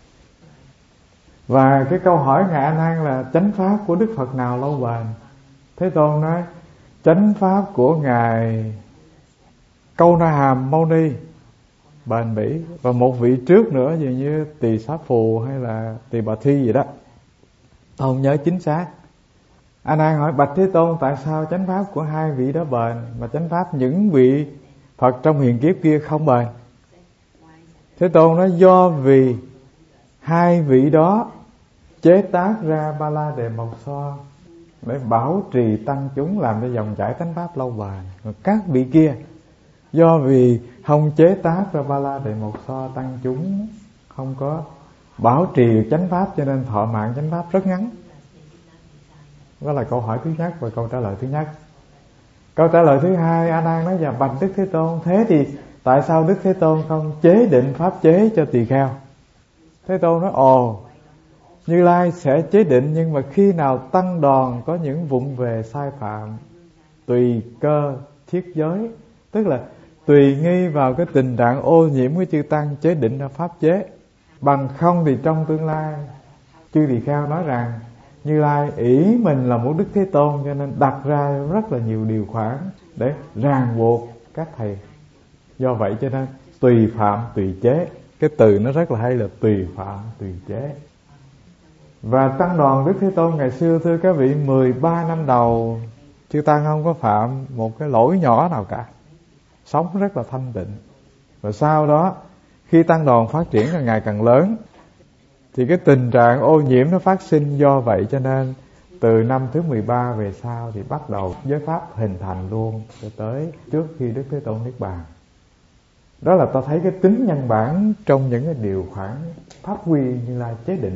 Speaker 1: Và cái câu hỏi ngài A Nan là chánh pháp của Đức Phật nào lâu bền? Thế Tôn nói chánh pháp của ngài Câu Na Hàm Mâu Ni bền bỉ, và một vị trước nữa dường như Tỳ Xá Phù hay là Tỳ Bà Thi gì đó, tôi không nhớ chính xác. A Nan hỏi bạch Thế Tôn, tại sao chánh pháp của hai vị đó bền mà chánh pháp những vị Phật trong hiền kiếp kia không bền? Thế Tôn nói do vì hai vị đó chế tác ra Ba La Đề Mộc So để bảo trì tăng chúng, làm cho dòng chảy chánh pháp lâu bền. Còn các vị kia do vì không chế tác ra Ba La Đề Mộc So, tăng chúng không có bảo trì được chánh pháp, cho nên thọ mạng chánh pháp rất ngắn. Đó là câu hỏi thứ nhất và câu trả lời thứ nhất. Câu trả lời thứ hai, A Nan nói và bạch Đức Thế Tôn, thế thì tại sao Đức Thế Tôn không chế định pháp chế cho tỳ kheo? Thế Tôn nói Như Lai sẽ chế định, nhưng mà khi nào tăng đoàn có những vụng về sai phạm, tùy cơ thiết giới, tức là tùy nghi vào cái tình trạng ô nhiễm của chư tăng chế định ra pháp chế. Bằng không thì trong tương lai chư tỳ kheo nói rằng Như Lai ỷ mình là một Đức Thế Tôn, cho nên đặt ra rất là nhiều điều khoản để ràng buộc các thầy. Do vậy cho nên tùy phạm tùy chế. Cái từ nó rất là hay là tùy phạm tùy chế. Và tăng đoàn Đức Thế Tôn ngày xưa thưa các vị, 13 năm đầu chư tăng không có phạm một cái lỗi nhỏ nào cả, sống rất là thanh tịnh. Và sau đó khi tăng đoàn phát triển càng ngày càng lớn thì cái tình trạng ô nhiễm nó phát sinh. Do vậy cho nên từ năm thứ 13 về sau thì bắt đầu giới pháp hình thành luôn cho tới trước khi Đức Thế Tôn niết bàn. Đó là ta thấy cái tính nhân bản trong những cái điều khoản pháp quy Như Lai chế định.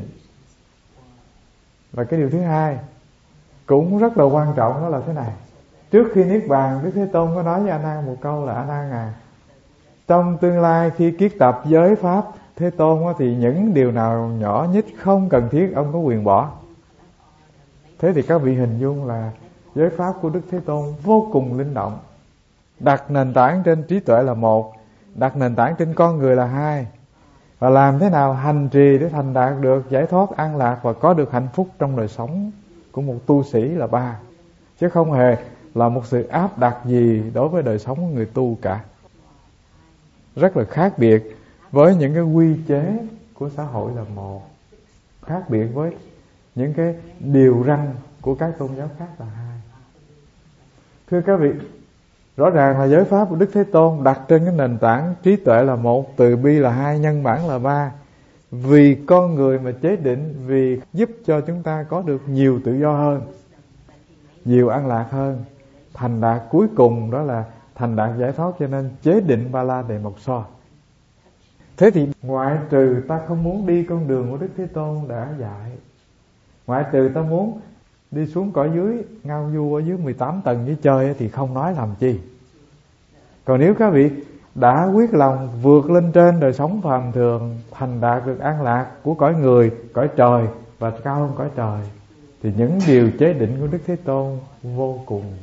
Speaker 1: Và cái điều thứ hai cũng rất là quan trọng, đó là thế này. Trước khi niết bàn, Đức Thế Tôn có nói với A Nan một câu là: A Nan trong tương lai khi kiết tập giới pháp Thế Tôn thì những điều nào nhỏ nhất không cần thiết ông có quyền bỏ. Thế thì các vị hình dung là giới pháp của Đức Thế Tôn vô cùng linh động. Đặt nền tảng trên trí tuệ là một, đặt nền tảng trên con người là hai. Và làm thế nào hành trì để thành đạt được giải thoát an lạc và có được hạnh phúc trong đời sống của một tu sĩ là ba. Chứ không hề là một sự áp đặt gì đối với đời sống của người tu cả. Rất là khác biệt với những cái quy chế của xã hội là một, khác biệt với những cái điều răn của các tôn giáo khác là hai. Thưa các vị, rõ ràng là giới pháp của Đức Thế Tôn đặt trên cái nền tảng trí tuệ là một, từ bi là hai, nhân bản là ba. vì con người mà chế định, vì giúp cho chúng ta có được nhiều tự do hơn, nhiều an lạc hơn. Thành đạt cuối cùng đó là thành đạt giải thoát, cho nên chế định Ba La Đề Mộc So. Thế thì ngoại trừ ta không muốn đi con đường của Đức Thế Tôn đã dạy, ngoại trừ ta muốn đi xuống cõi dưới ngao du ở dưới 18 tầng với chơi thì không nói làm chi. Còn nếu các vị đã quyết lòng vượt lên trên đời sống phàm thường, thành đạt được an lạc của cõi người, cõi trời và cao hơn cõi trời, thì những điều chế định của Đức Thế Tôn vô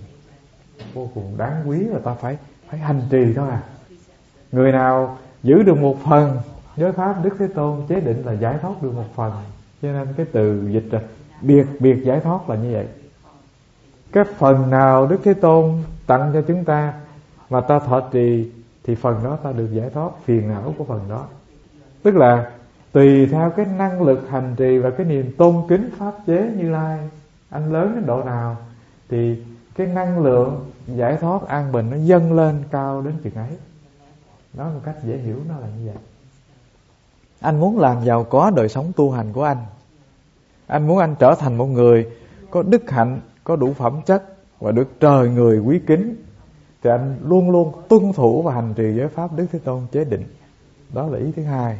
Speaker 1: cùng đáng quý và ta phải hành trì thôi à. Người nào giữ được một phần giới pháp Đức Thế Tôn chế định là giải thoát được một phần. Cho nên cái từ dịch là biệt giải thoát là như vậy. Cái phần nào Đức Thế Tôn tặng cho chúng ta mà ta thọ trì thì phần đó ta được giải thoát phiền não của phần đó. Tức là tùy theo cái năng lực hành trì và cái niềm tôn kính pháp chế Như Lai, anh lớn đến độ nào thì cái năng lượng giải thoát an bình nó dâng lên cao đến chừng ấy. Nói một cách dễ hiểu nó là như vậy. Anh muốn làm giàu có đời sống tu hành của anh muốn anh trở thành một người có đức hạnh, có đủ phẩm chất và được trời người quý kính, thì anh luôn luôn tuân thủ và hành trì giới pháp Đức Thế Tôn chế định. Đó là ý thứ hai.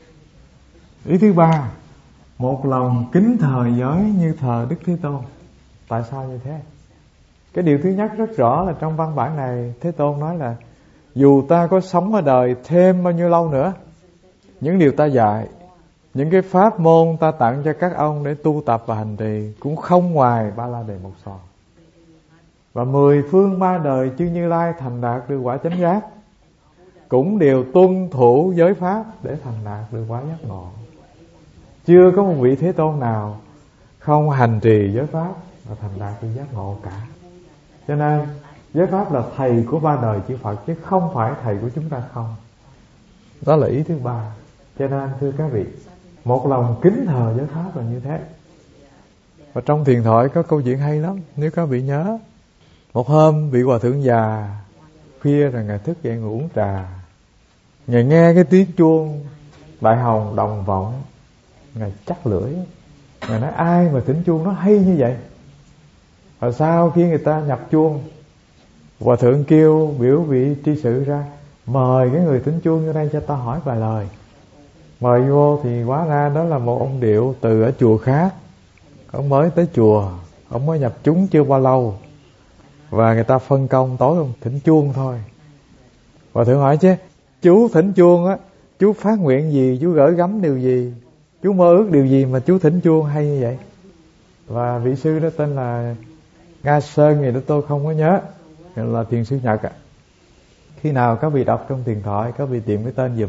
Speaker 1: Ý thứ ba, một lòng kính thờ giới như thờ Đức Thế Tôn. Tại sao như thế? Cái điều thứ nhất rất rõ là trong văn bản này Thế Tôn nói là dù ta có sống ở đời thêm bao nhiêu lâu nữa, những điều ta dạy, những cái pháp môn ta tặng cho các ông để tu tập và hành trì cũng không ngoài Ba La Đề Mộc So. Và 10 phương 3 đời chư Như Lai thành đạt được quả chánh giác cũng đều tuân thủ giới pháp để thành đạt được quả giác ngộ. Chưa có một vị Thế Tôn nào không hành trì giới pháp và thành đạt được giác ngộ cả. Cho nên giới pháp là thầy của 3 đời chư Phật, chứ không phải thầy của chúng ta không. Đó là ý thứ ba. Cho nên thưa các vị, một lòng kính thờ giới pháp là như thế. Và trong thiền thoại có câu chuyện hay lắm, nếu các vị nhớ. Một hôm vị hòa thượng già khuya rồi ngài thức dậy ngồi uống trà. Ngài nghe cái tiếng chuông đại hồng đồng vọng, ngài chắc lưỡi. Ngài nói ai mà thỉnh chuông nó hay như vậy? Và sau khi người ta nhập chuông, hòa thượng kêu biểu vị tri sự ra, mời cái người thỉnh chuông vô đây cho ta hỏi vài lời. Mời vô thì hóa ra đó là một ông điệu từ ở chùa khác. Ông mới tới chùa, ông mới nhập chúng chưa bao lâu, và người ta phân công tối ông thỉnh chuông thôi. Hòa thượng hỏi chứ, chú thỉnh chuông á, chú phát nguyện gì, chú gửi gắm điều gì, chú mơ ước điều gì mà chú thỉnh chuông hay như vậy? Và vị sư đó tên là Nga Sơn, người đó tôi không có nhớ, là thiền sư Nhật ạ. Khi nào các vị đọc trong thiền thoại, các vị tìm cái tên giùm.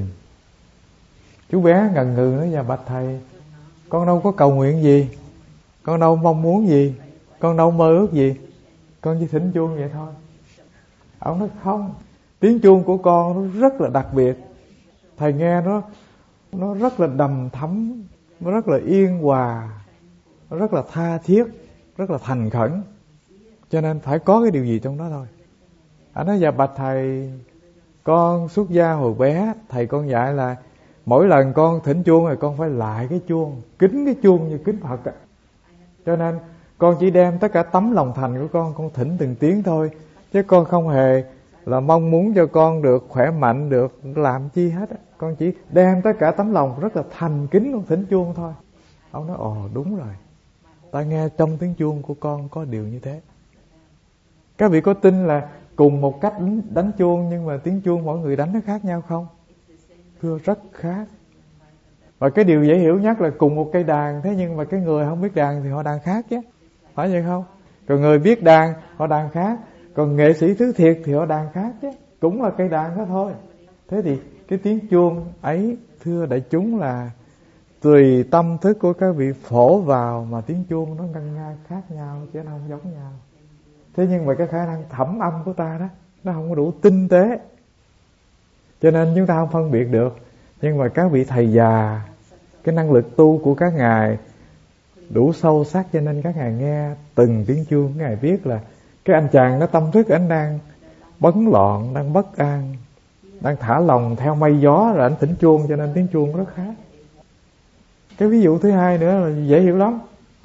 Speaker 1: Chú bé ngần ngừ nói: dạ bạch thầy, con đâu có cầu nguyện gì, con đâu mong muốn gì, con đâu mơ ước gì, con chỉ thỉnh chuông vậy thôi. Ông nói không, tiếng chuông của con nó rất là đặc biệt, thầy nghe nó rất là đầm thắm, nó rất là yên hòa, nó rất là tha thiết, rất là thành khẩn, cho nên phải có cái điều gì trong đó thôi. Anh nói: dạ bạch thầy, con xuất gia hồi bé, thầy con dạy là mỗi lần con thỉnh chuông thì con phải lại cái chuông, kính cái chuông như kính Phật á. Cho nên con chỉ đem tất cả tấm lòng thành của con thỉnh từng tiếng thôi, chứ con không hề là mong muốn cho con được khỏe mạnh, được làm chi hết á. Con chỉ đem tất cả tấm lòng rất là thành kính con thỉnh chuông thôi. Ông nói: ồ đúng rồi, ta nghe trong tiếng chuông của con có điều như thế. Các vị có tin là cùng một cách đánh chuông nhưng mà tiếng chuông mỗi người đánh nó khác nhau không? Thưa rất khác. Và cái điều dễ hiểu nhất là cùng một cây đàn, thế nhưng mà cái người không biết đàn thì họ đàn khác chứ, phải vậy không? Còn người biết đàn họ đàn khác, còn nghệ sĩ thứ thiệt thì họ đàn khác chứ, cũng là cây đàn đó thôi. Thế thì cái tiếng chuông ấy thưa đại chúng là tùy tâm thức của các vị phổ vào mà tiếng chuông nó ngân nga khác nhau chứ nó không giống nhau. Thế nhưng mà cái khả năng thẩm âm của ta đó nó không có đủ tinh tế, cho nên chúng ta không phân biệt được. Nhưng mà các vị thầy già, cái năng lực tu của các ngài đủ sâu sắc, cho nên các ngài nghe từng tiếng chuông, các ngài biết là cái anh chàng nó tâm thức anh đang bấn loạn, đang bất an, đang thả lòng theo mây gió, rồi anh thỉnh chuông, cho nên tiếng chuông rất khác. Cái ví dụ thứ hai nữa là dễ hiểu lắm.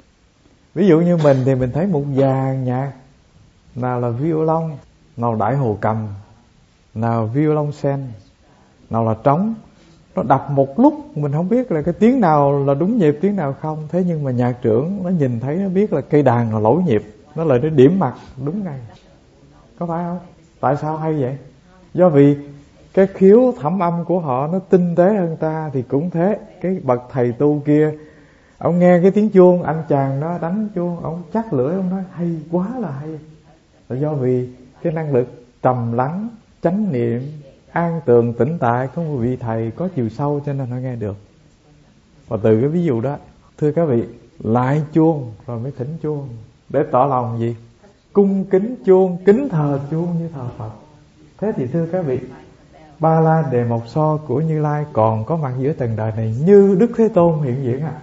Speaker 1: Ví dụ như mình thì mình thấy một dàn nhạc, nào là violon, nào đại hồ cầm, nào violoncel, nào là trống. Nó đập một lúc mình không biết là cái tiếng nào là đúng nhịp, tiếng nào không. Thế nhưng mà nhạc trưởng nó nhìn thấy, nó biết là cây đàn là lỗi nhịp, nó lại nó điểm mặt đúng ngay. Có phải không? Tại sao hay vậy? Do vì cái khiếu thẩm âm của họ nó tinh tế hơn ta. Thì cũng thế, cái bậc thầy tu kia, ông nghe cái tiếng chuông, anh chàng đó đánh chuông, ông chắc lưỡi, ông nói hay quá là hay. Là do vì cái năng lực trầm lắng, chánh niệm, an tường, tĩnh tại của một vị thầy có chiều sâu, cho nên họ nghe được. Và từ cái ví dụ đó, thưa các vị, lại chuông rồi mới thỉnh chuông, để tỏ lòng gì? Cung kính chuông, kính thờ chuông như thờ Phật. Thế thì thưa các vị, Ba La Đề Mộc So của Như Lai còn có mặt giữa trần đời này như Đức Thế Tôn hiện diễn à.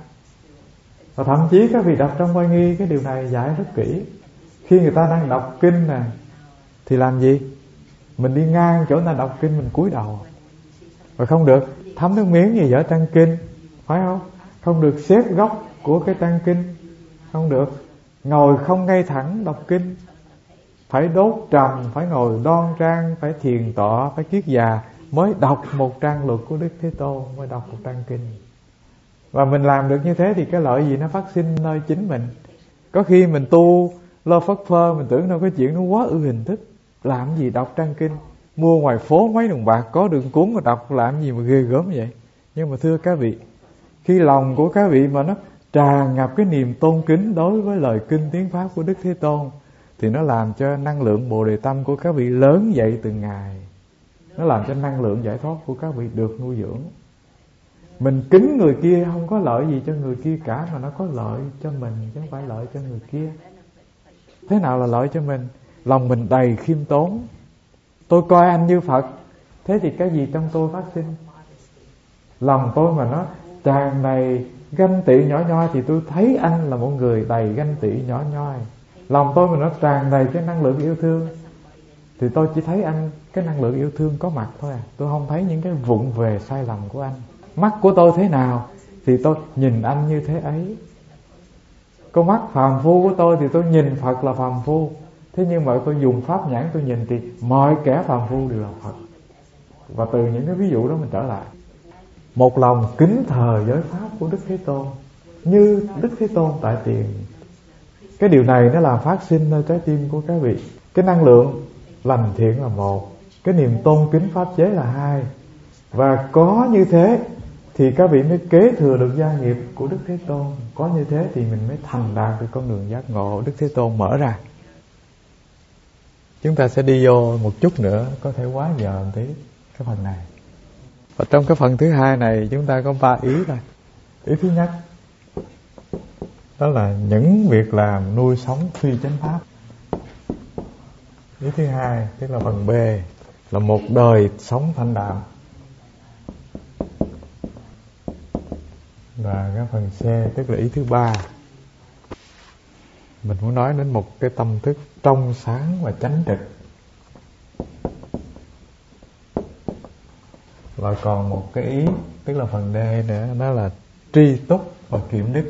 Speaker 1: Và thậm chí các vị đọc trong Oai Nghi cái điều này giải rất kỹ. Khi người ta đang đọc kinh nè, thì làm gì? Mình đi ngang chỗ người ta đọc kinh, mình cúi đầu. Và không được thấm nước miếng gì ở trang kinh, phải không? Không được xếp góc của cái trang kinh, không được ngồi không ngay thẳng đọc kinh, phải đốt trầm, phải ngồi đoan trang, phải thiền tọa, phải kiết già mới đọc một trang luật của Đức Thế Tôn, mới đọc một trang kinh. Và mình làm được như thế thì cái lợi gì nó phát sinh nơi chính mình. Có khi mình tu lo phất phơ, mình tưởng đâu cái chuyện nó quá ư hình thức, làm gì đọc trang kinh, mua ngoài phố mấy đồng bạc có đường cuốn mà đọc, làm gì mà ghê gớm vậy. Nhưng mà thưa các vị, khi lòng của các vị mà nó tràn ngập cái niềm tôn kính đối với lời kinh tiếng pháp của Đức Thế Tôn, thì nó làm cho năng lượng Bồ Đề Tâm của các vị lớn dậy từng ngày. Nó làm cho năng lượng giải thoát của các vị được nuôi dưỡng. Mình kính người kia không có lợi gì cho người kia cả, mà nó có lợi cho mình chứ không phải lợi cho người kia. Thế nào là lợi cho mình? Lòng mình đầy khiêm tốn. Tôi coi anh như Phật, thế thì cái gì trong tôi phát sinh? Lòng tôi mà nó tràn đầy ganh tị nhỏ nhoi thì tôi thấy anh là một người đầy ganh tị nhỏ nhoi. Lòng tôi mà nó tràn đầy cái năng lượng yêu thương thì tôi chỉ thấy anh, cái năng lượng yêu thương có mặt thôi à. Tôi không thấy những cái vụng về sai lầm của anh. Mắt của tôi thế nào thì tôi nhìn anh như thế ấy. Con mắt phàm phu của tôi thì tôi nhìn Phật là phàm phu. Thế nhưng mà tôi dùng pháp nhãn tôi nhìn thì mọi kẻ phàm phu đều là Phật. Và từ những cái ví dụ đó mình trở lại, một lòng kính thờ giới pháp của Đức Thế Tôn như Đức Thế Tôn tại tiền. Cái điều này nó làm phát sinh nơi trái tim của các vị. Cái năng lượng lành thiện là một, cái niềm tôn kính pháp chế là hai. Và có như thế thì các vị mới kế thừa được gia nghiệp của Đức Thế Tôn. Có như thế thì mình mới thành đạt được con đường giác ngộ Đức Thế Tôn mở ra. Chúng ta sẽ đi vô một chút nữa, có thể quá giờ một tí cái phần này. Và trong cái phần thứ hai này chúng ta có 3 ý thôi. Ý thứ nhất, đó là những việc làm nuôi sống phi chánh pháp. Ý thứ hai, tức là phần B, là một đời sống thanh đạm. Và cái phần C, tức là ý thứ ba, mình muốn nói đến một cái tâm thức trong sáng và chánh trực. Và còn một cái ý, tức là phần D nữa, đó là tri túc và kiểm đức.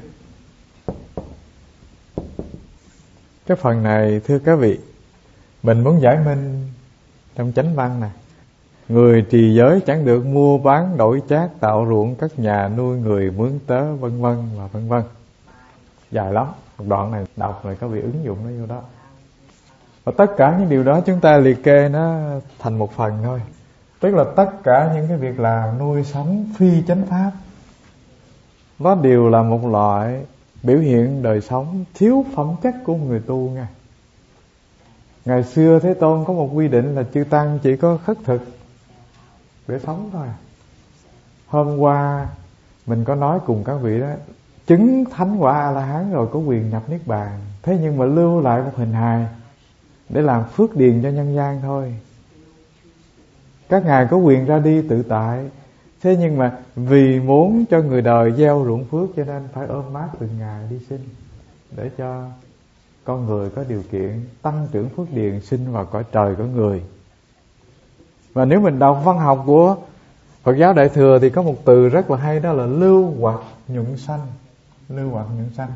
Speaker 1: Cái phần này thưa các vị, mình muốn giải minh trong chánh văn này. Người trì giới chẳng được mua bán đổi chác, tạo ruộng cất nhà, nuôi người mướn tớ, vân vân và vân vân. Dài lắm, một đoạn này đọc rồi các vị ứng dụng nó vô đó. Và tất cả những điều đó chúng ta liệt kê nó thành một phần thôi. Tức là tất cả những cái việc làm nuôi sống phi chánh pháp, nó đều là một loại biểu hiện đời sống thiếu phẩm chất của một người tu nha. Ngày xưa Thế Tôn có một quy định là chư tăng chỉ có khất thực để sống thôi. Hôm qua mình có nói cùng các vị đó, chứng thánh quả A-la-hán rồi có quyền nhập Niết Bàn. Thế nhưng mà lưu lại một hình hài để làm phước điền cho nhân gian thôi. Các ngài có quyền ra đi tự tại. Thế nhưng mà vì muốn cho người đời gieo ruộng phước cho nên phải ôm mát từng ngày đi sinh, để cho con người có điều kiện tăng trưởng phước điền sinh vào cõi trời của người. Và nếu mình đọc văn học của Phật giáo Đại Thừa thì có một từ rất là hay, đó là lưu hoặc nhuận sanh. Lưu hoặc nhuận sanh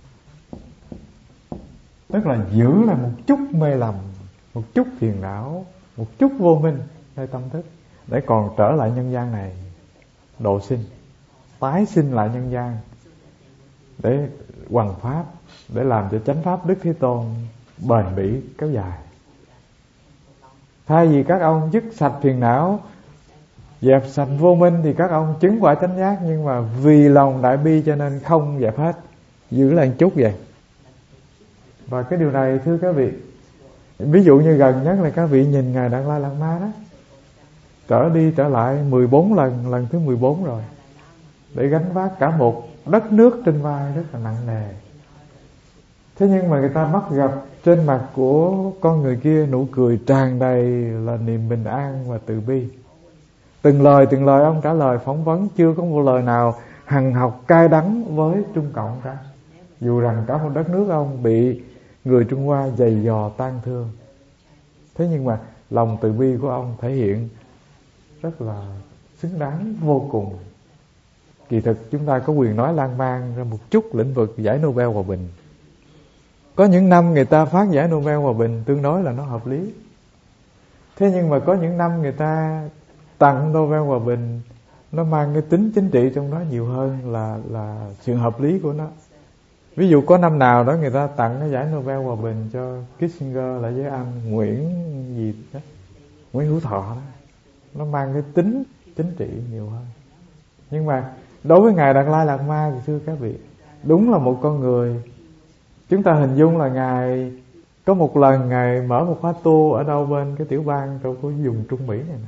Speaker 1: tức là giữ lại một chút mê lầm, một chút phiền não, một chút vô minh nơi tâm thức, để còn trở lại nhân gian này độ sinh, tái sinh lại nhân gian để hoằng pháp, để làm cho chánh pháp Đức Thế Tôn bền bỉ kéo dài. Thay vì các ông dứt sạch phiền não, dẹp sạch vô minh, thì các ông chứng quả chánh giác, nhưng mà vì lòng đại bi cho nên không dẹp hết, giữ lại một chút vậy. Và cái điều này thưa các vị, ví dụ như gần nhất là các vị nhìn Ngài Đạt Lai Lạt Ma đó, trở đi trở lại 14 lần, lần thứ 14 rồi, để gánh vác cả một đất nước trên vai rất là nặng nề. Thế nhưng mà người ta bắt gặp trên mặt của con người kia nụ cười tràn đầy là niềm bình an và từ bi. Từng lời ông trả lời phỏng vấn, chưa có một lời nào hằn học cay đắng với Trung Cộng cả. Dù rằng cả một đất nước ông bị người Trung Hoa giày dò tan thương, thế nhưng mà lòng từ bi của ông thể hiện rất là xứng đáng vô cùng. Kỳ thực chúng ta có quyền nói lan man ra một chút lĩnh vực giải Nobel Hòa Bình. Có những năm người ta phát giải Nobel Hòa Bình tương đối là nó hợp lý. Thế nhưng mà có những năm người ta tặng Nobel Hòa Bình nó mang cái tính chính trị trong đó nhiều hơn là sự hợp lý của nó. Ví dụ có năm nào đó người ta tặng cái giải Nobel Hòa Bình cho Kissinger là với anh Nguyễn gì đó, Nguyễn Hữu Thọ đó, nó mang cái tính chính trị nhiều hơn. Nhưng mà đối với Ngài Đạt Lai Lạt Ma thì thưa các vị, đúng là một con người. Chúng ta hình dung là Ngài có một lần Ngài mở một khóa tu ở đâu bên cái tiểu bang trong cái vùng Trung Mỹ này nè.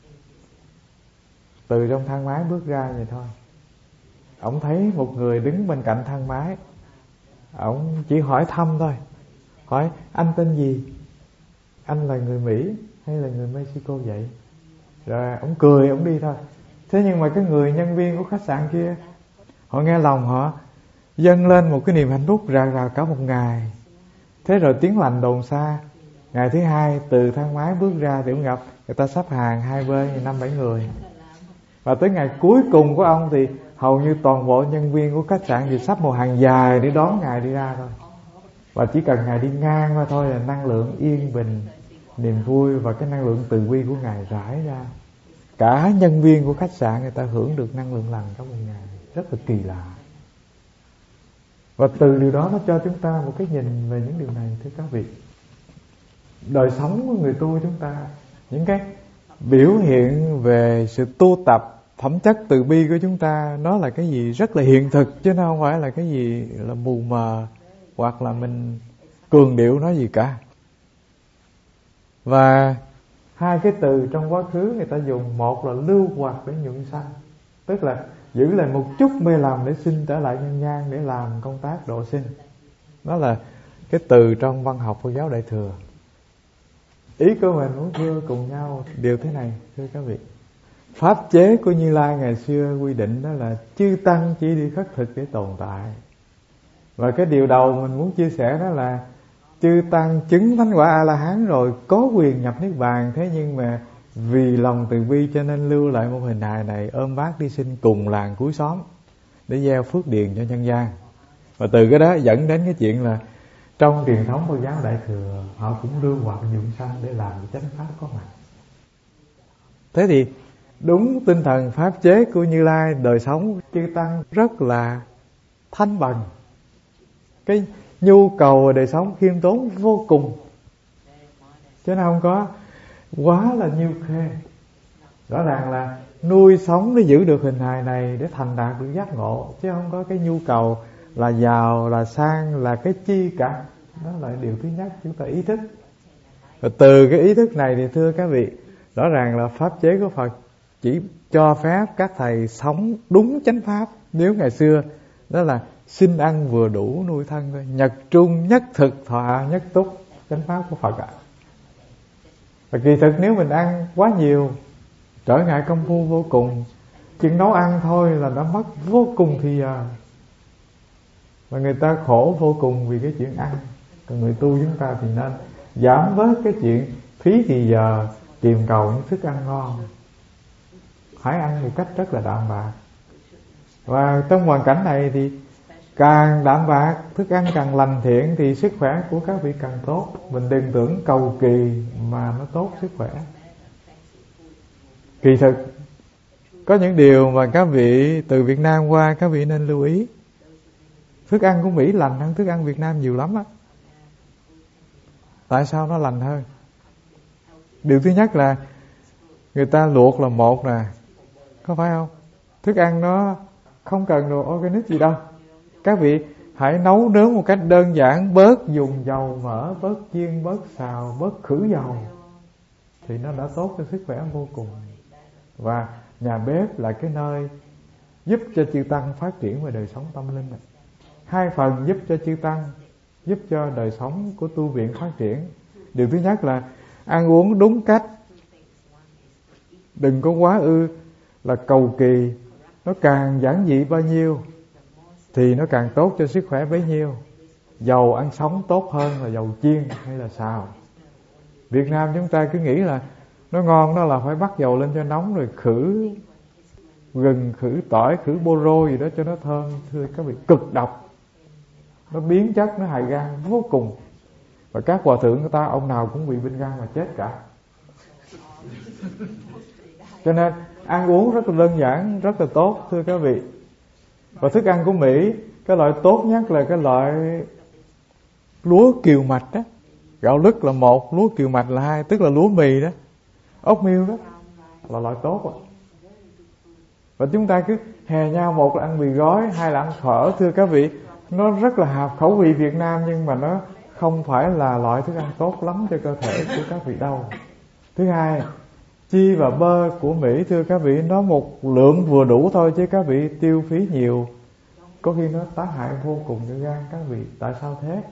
Speaker 1: Từ trong thang máy bước ra vậy thôi, ông thấy một người đứng bên cạnh thang máy, ông chỉ hỏi thăm thôi, hỏi anh tên gì, anh là người Mỹ hay là người Mexico vậy? Rồi ông cười, ông đi thôi. Thế nhưng mà cái người nhân viên của khách sạn kia, họ nghe lòng họ dâng lên một cái niềm hạnh phúc rào rào cả một ngày. Thế rồi tiếng lành đồn xa, ngày thứ hai từ thang máy bước ra thì ông gặp người ta sắp hàng hai bên 5-7 người. Và tới ngày cuối cùng của ông thì hầu như toàn bộ nhân viên của khách sạn thì sắp một hàng dài để đón Ngài đi ra thôi. Và chỉ cần Ngài đi ngang qua thôi là năng lượng yên bình, niềm vui và cái năng lượng từ bi của Ngài rải ra. Cả nhân viên của khách sạn người ta hưởng được năng lượng lành trong một ngày, rất là kỳ lạ. Và từ điều đó nó cho chúng ta một cái nhìn về những điều này thưa các vị. Đời sống của người tu chúng ta, những cái biểu hiện về sự tu tập phẩm chất từ bi của chúng ta, nó là cái gì rất là hiện thực, chứ nó không phải là cái gì là mù mờ hoặc là mình cường điệu nói gì cả. Và hai cái từ trong quá khứ người ta dùng, một là lưu hoặc để nhuận sanh, tức là giữ lại một chút mê lầm để sinh trở lại nhân gian để làm công tác độ sinh. Đó là cái từ trong văn học Phật giáo Đại Thừa. Ý của mình muốn thưa cùng nhau điều thế này thưa các vị. Pháp chế của Như Lai ngày xưa quy định đó là chư tăng chỉ đi khất thực để tồn tại. Và cái điều đầu mình muốn chia sẻ đó là chư tăng chứng thánh quả A-la-hán rồi có quyền nhập niết bàn, thế nhưng mà vì lòng từ bi cho nên lưu lại một hình hài này ôm bát đi sinh cùng làng cuối xóm để gieo phước điền cho nhân gian. Và từ cái đó dẫn đến cái chuyện là trong truyền thống Phật giáo Đại Thừa họ cũng lưu hoặc nhuận sanh để làm chánh pháp có mặt. Thế thì đúng tinh thần pháp chế của Như Lai, đời sống chư tăng rất là thanh bằng, cái nhu cầu đời sống khiêm tốn vô cùng, chứ nó không có quá là nhiêu khê. Rõ ràng là nuôi sống để giữ được hình hài này để thành đạt được giác ngộ, chứ không có cái nhu cầu là giàu, là sang, là cái chi cả. Đó là điều thứ nhất chúng ta ý thức. Và từ cái ý thức này thì thưa các vị, rõ ràng là pháp chế của Phật chỉ cho phép các thầy sống đúng chánh pháp. Nếu ngày xưa đó là xin ăn vừa đủ nuôi thân thôi, nhật trung nhất thực thọ nhất túc, chánh pháp của Phật ạ. Và kỳ thực nếu mình ăn quá nhiều, trở ngại công phu vô cùng, chuyện nấu ăn thôi là đã mất vô cùng thì giờ. Và người ta khổ vô cùng vì cái chuyện ăn. Còn người tu chúng ta thì nên giảm bớt cái chuyện phí thì giờ tìm cầu những thức ăn ngon, hãy ăn một cách rất là đạm bạc. Và trong hoàn cảnh này thì càng đạm bạc, thức ăn càng lành thiện thì sức khỏe của các vị càng tốt. Mình đừng tưởng cầu kỳ mà nó tốt sức khỏe. Kỳ thực có những điều mà các vị từ Việt Nam qua các vị nên lưu ý. Thức ăn của Mỹ lành hơn thức ăn Việt Nam nhiều lắm á. Tại sao nó lành hơn? Điều thứ nhất là người ta luộc là một nè, có phải không? Thức ăn nó không cần đồ organic gì đâu. Các vị hãy nấu nướng một cách đơn giản, bớt dùng dầu mỡ, bớt chiên, bớt xào, bớt khử dầu, thì nó đã tốt cho sức khỏe vô cùng. Và nhà bếp là cái nơi giúp cho chư tăng phát triển về đời sống tâm linh. Hai phần giúp cho chư tăng, giúp cho đời sống của tu viện phát triển. Điều thứ nhất là ăn uống đúng cách, đừng có quá là cầu kỳ. Nó càng giản dị bao nhiêu thì nó càng tốt cho sức khỏe bấy nhiêu. Dầu ăn sống tốt hơn là dầu chiên hay là xào. Việt Nam chúng ta cứ nghĩ là nó ngon đó là phải bắt dầu lên cho nóng rồi khử gừng, khử tỏi, khử bô rô gì đó cho nó thơm. Thưa các vị, cực độc. Nó biến chất, nó hại gan vô cùng. Và các hòa thượng người ta ông nào cũng bị bệnh gan mà chết cả. Cho nên ăn uống rất là đơn giản, rất là tốt thưa các vị. Và thức ăn của Mỹ, cái loại tốt nhất là cái loại lúa kiều mạch đó. Gạo lứt là một, lúa kiều mạch là hai, tức là lúa mì đó. Oatmeal đó là loại tốt đó. Và chúng ta cứ hè nhau, một là ăn mì gói, hai là ăn phở. Thưa các vị, nó rất là hợp khẩu vị Việt Nam, nhưng mà nó không phải là loại thức ăn tốt lắm cho cơ thể của các vị đâu. Thứ hai, chi và bơ của Mỹ thưa các vị, nó một lượng vừa đủ thôi, chứ các vị tiêu phí nhiều có khi nó tác hại vô cùng cho gan các vị. Tại sao thế?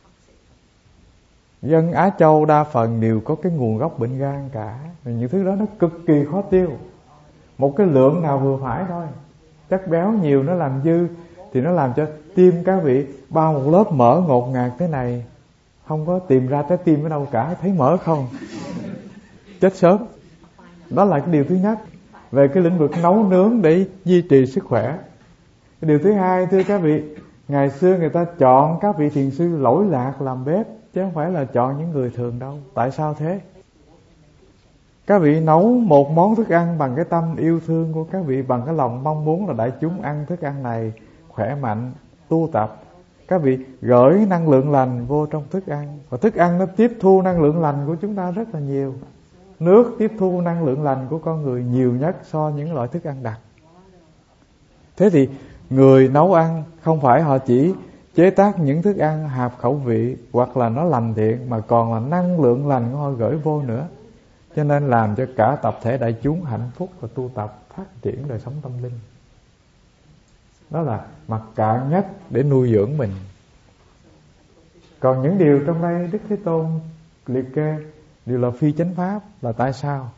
Speaker 1: Dân Á Châu đa phần đều có cái nguồn gốc bệnh gan cả. Những thứ đó nó cực kỳ khó tiêu. Một cái lượng nào vừa phải thôi. Chất béo nhiều nó làm dư thì nó làm cho tim các vị bao một lớp mỡ ngột ngạt thế này, không có tìm ra trái tim ở đâu cả, thấy mỡ không, chết sớm. Đó là cái điều thứ nhất về cái lĩnh vực nấu nướng để duy trì sức khỏe. Cái điều thứ hai thưa các vị, ngày xưa người ta chọn các vị thiền sư lỗi lạc làm bếp, chứ không phải là chọn những người thường đâu. Tại sao thế? Các vị nấu một món thức ăn bằng cái tâm yêu thương của các vị, bằng cái lòng mong muốn là đại chúng ăn thức ăn này khỏe mạnh, tu tập. Các vị gửi năng lượng lành vô trong thức ăn, và thức ăn nó tiếp thu năng lượng lành của chúng ta rất là nhiều. Nước tiếp thu năng lượng lành của con người nhiều nhất so những loại thức ăn đặc. Thế thì người nấu ăn không phải họ chỉ chế tác những thức ăn hợp khẩu vị hoặc là nó lành thiện, mà còn là năng lượng lành của họ gửi vô nữa. Cho nên làm cho cả tập thể đại chúng hạnh phúc và tu tập phát triển đời sống tâm linh. Đó là mặt cạn nhất để nuôi dưỡng mình. Còn những điều trong đây Đức Thế Tôn liệt kê đều là phi chánh pháp. Là tại sao?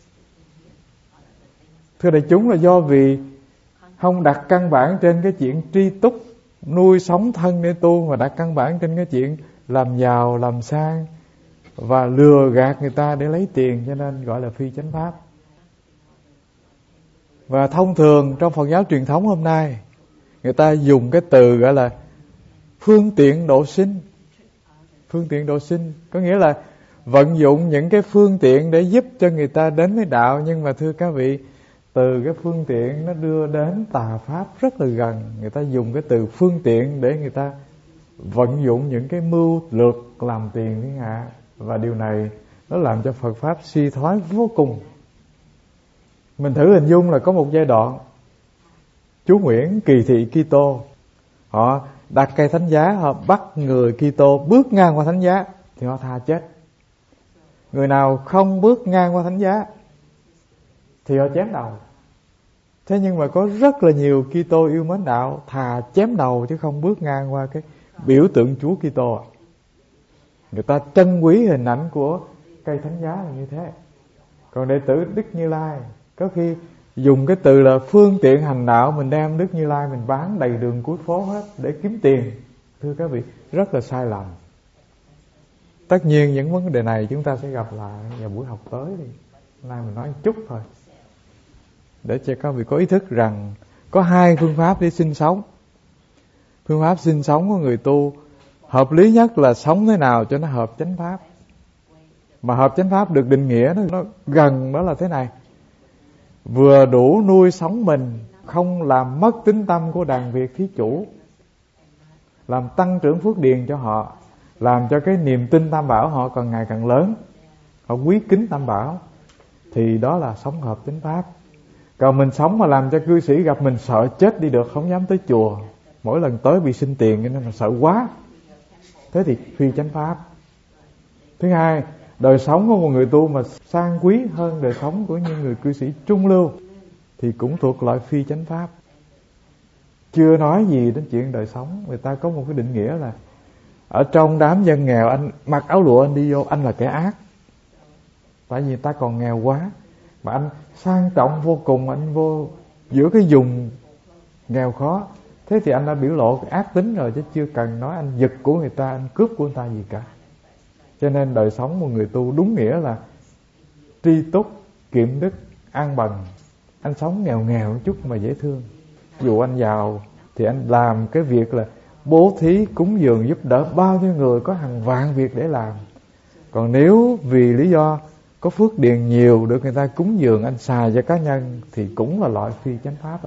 Speaker 1: Thưa đại chúng, là do vì không đặt căn bản trên cái chuyện tri túc, nuôi sống thân để tu, mà đặt căn bản trên cái chuyện làm giàu, làm sang và lừa gạt người ta để lấy tiền, cho nên gọi là phi chánh pháp. Và thông thường trong Phật giáo truyền thống hôm nay, người ta dùng cái từ gọi là phương tiện độ sinh. Phương tiện độ sinh có nghĩa là vận dụng những cái phương tiện để giúp cho người ta đến với đạo. Nhưng mà thưa các vị, từ cái phương tiện nó đưa đến tà pháp rất là gần. Người ta dùng cái từ phương tiện để người ta vận dụng những cái mưu lược làm tiền thiên hạ. Và điều này nó làm cho Phật Pháp suy thoái vô cùng. Mình thử hình dung là có một giai đoạn chú Nguyễn kỳ thị Kitô, họ đặt cây thánh giá, họ bắt người Kitô bước ngang qua thánh giá thì họ tha chết. Người nào không bước ngang qua thánh giá thì họ chém đầu. Thế nhưng mà có rất là nhiều Kitô yêu mến đạo thà chém đầu chứ không bước ngang qua cái biểu tượng Chúa Kitô. Người ta trân quý hình ảnh của cây thánh giá là như thế. Còn đệ tử Đức Như Lai có khi dùng cái từ là phương tiện hành đạo, mình đem Đức Như Lai mình bán đầy đường cuối phố hết để kiếm tiền. Thưa các vị, rất là sai lầm. Tất nhiên những vấn đề này chúng ta sẽ gặp lại vào buổi học tới đi. Hôm nay mình nói một chút thôi, để cho các vị có ý thức rằng Có hai phương pháp để sinh sống. Phương pháp sinh sống của người tu hợp lý nhất là sống thế nào cho nó hợp chánh pháp. Mà hợp chánh pháp được định nghĩa nó gần đó là thế này: vừa đủ nuôi sống mình, không làm mất tính tâm của đàn Việt thí chủ, làm tăng trưởng phước điền cho họ, làm cho cái niềm tin Tam Bảo họ càng ngày càng lớn, họ quý kính Tam Bảo, thì đó là sống hợp chánh pháp. Còn mình sống mà làm cho cư sĩ gặp mình sợ chết đi được, không dám tới chùa, mỗi lần tới bị xin tiền cho nên là sợ quá, thế thì phi chánh pháp. Thứ hai, đời sống của một người tu mà sang quý hơn đời sống của những người cư sĩ trung lưu thì cũng thuộc loại phi chánh pháp. Chưa nói gì đến chuyện đời sống, người ta có một cái định nghĩa là ở trong đám dân nghèo, anh mặc áo lụa anh đi vô, anh là kẻ ác. Tại vì người ta còn nghèo quá, mà anh sang trọng vô cùng, anh vô giữa cái vùng nghèo khó, thế thì anh đã biểu lộ cái ác tính rồi, chứ chưa cần nói anh giật của người ta, anh cướp của người ta gì cả. Cho nên đời sống một người tu đúng nghĩa là tri túc, kiệm đức, an bần. Anh sống nghèo nghèo một chút mà dễ thương. Dù anh giàu thì anh làm cái việc là bố thí, cúng dường, giúp đỡ bao nhiêu người, có hàng vạn việc để làm. Còn nếu vì lý do có phước điền nhiều được người ta cúng dường, anh xài cho cá nhân, thì cũng là loại phi chánh pháp.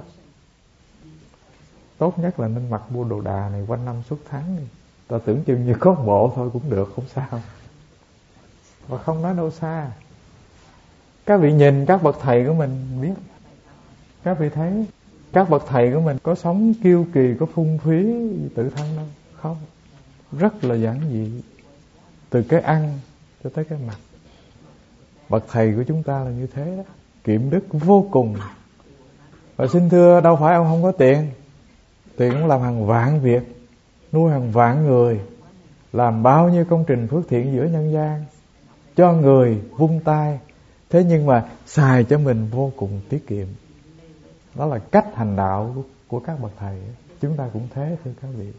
Speaker 1: Tốt nhất là nên mặc bộ đồ đà này quanh năm suốt tháng đi. Ta tưởng chừng như có một bộ thôi cũng được, không sao. Và không nói đâu xa. Các vị nhìn các bậc thầy của mình biết, các vị thấy các bậc thầy của mình có sống kiêu kỳ, có phung phí tự thân đâu. Không, rất là giản dị, từ cái ăn cho tới cái mặc. Bậc thầy của chúng ta là như thế đó, kiệm đức vô cùng. Và xin thưa, đâu phải ông không có tiền, tiền cũng làm hàng vạn việc, nuôi hàng vạn người, làm bao nhiêu công trình phước thiện giữa nhân gian, cho người vung tay. Thế nhưng mà xài cho mình vô cùng tiết kiệm. Đó là cách hành đạo của các bậc thầy. Chúng ta cũng thế thưa các vị.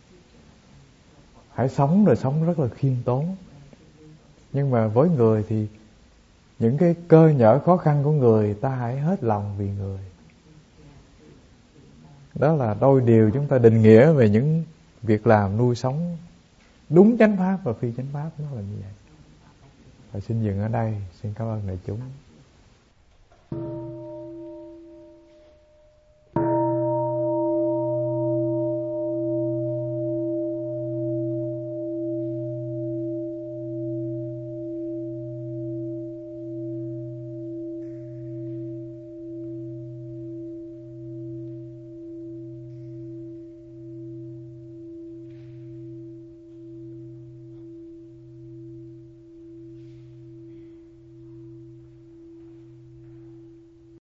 Speaker 1: Hãy sống đời sống rất là khiêm tốn. Nhưng mà với người thì những cái cơ nhở khó khăn của người ta hãy hết lòng vì người. Đó là đôi điều chúng ta định nghĩa về những việc làm nuôi sống đúng chánh pháp và phi chánh pháp, nó là như vậy. Và xin dừng ở đây. Xin cảm ơn đại chúng.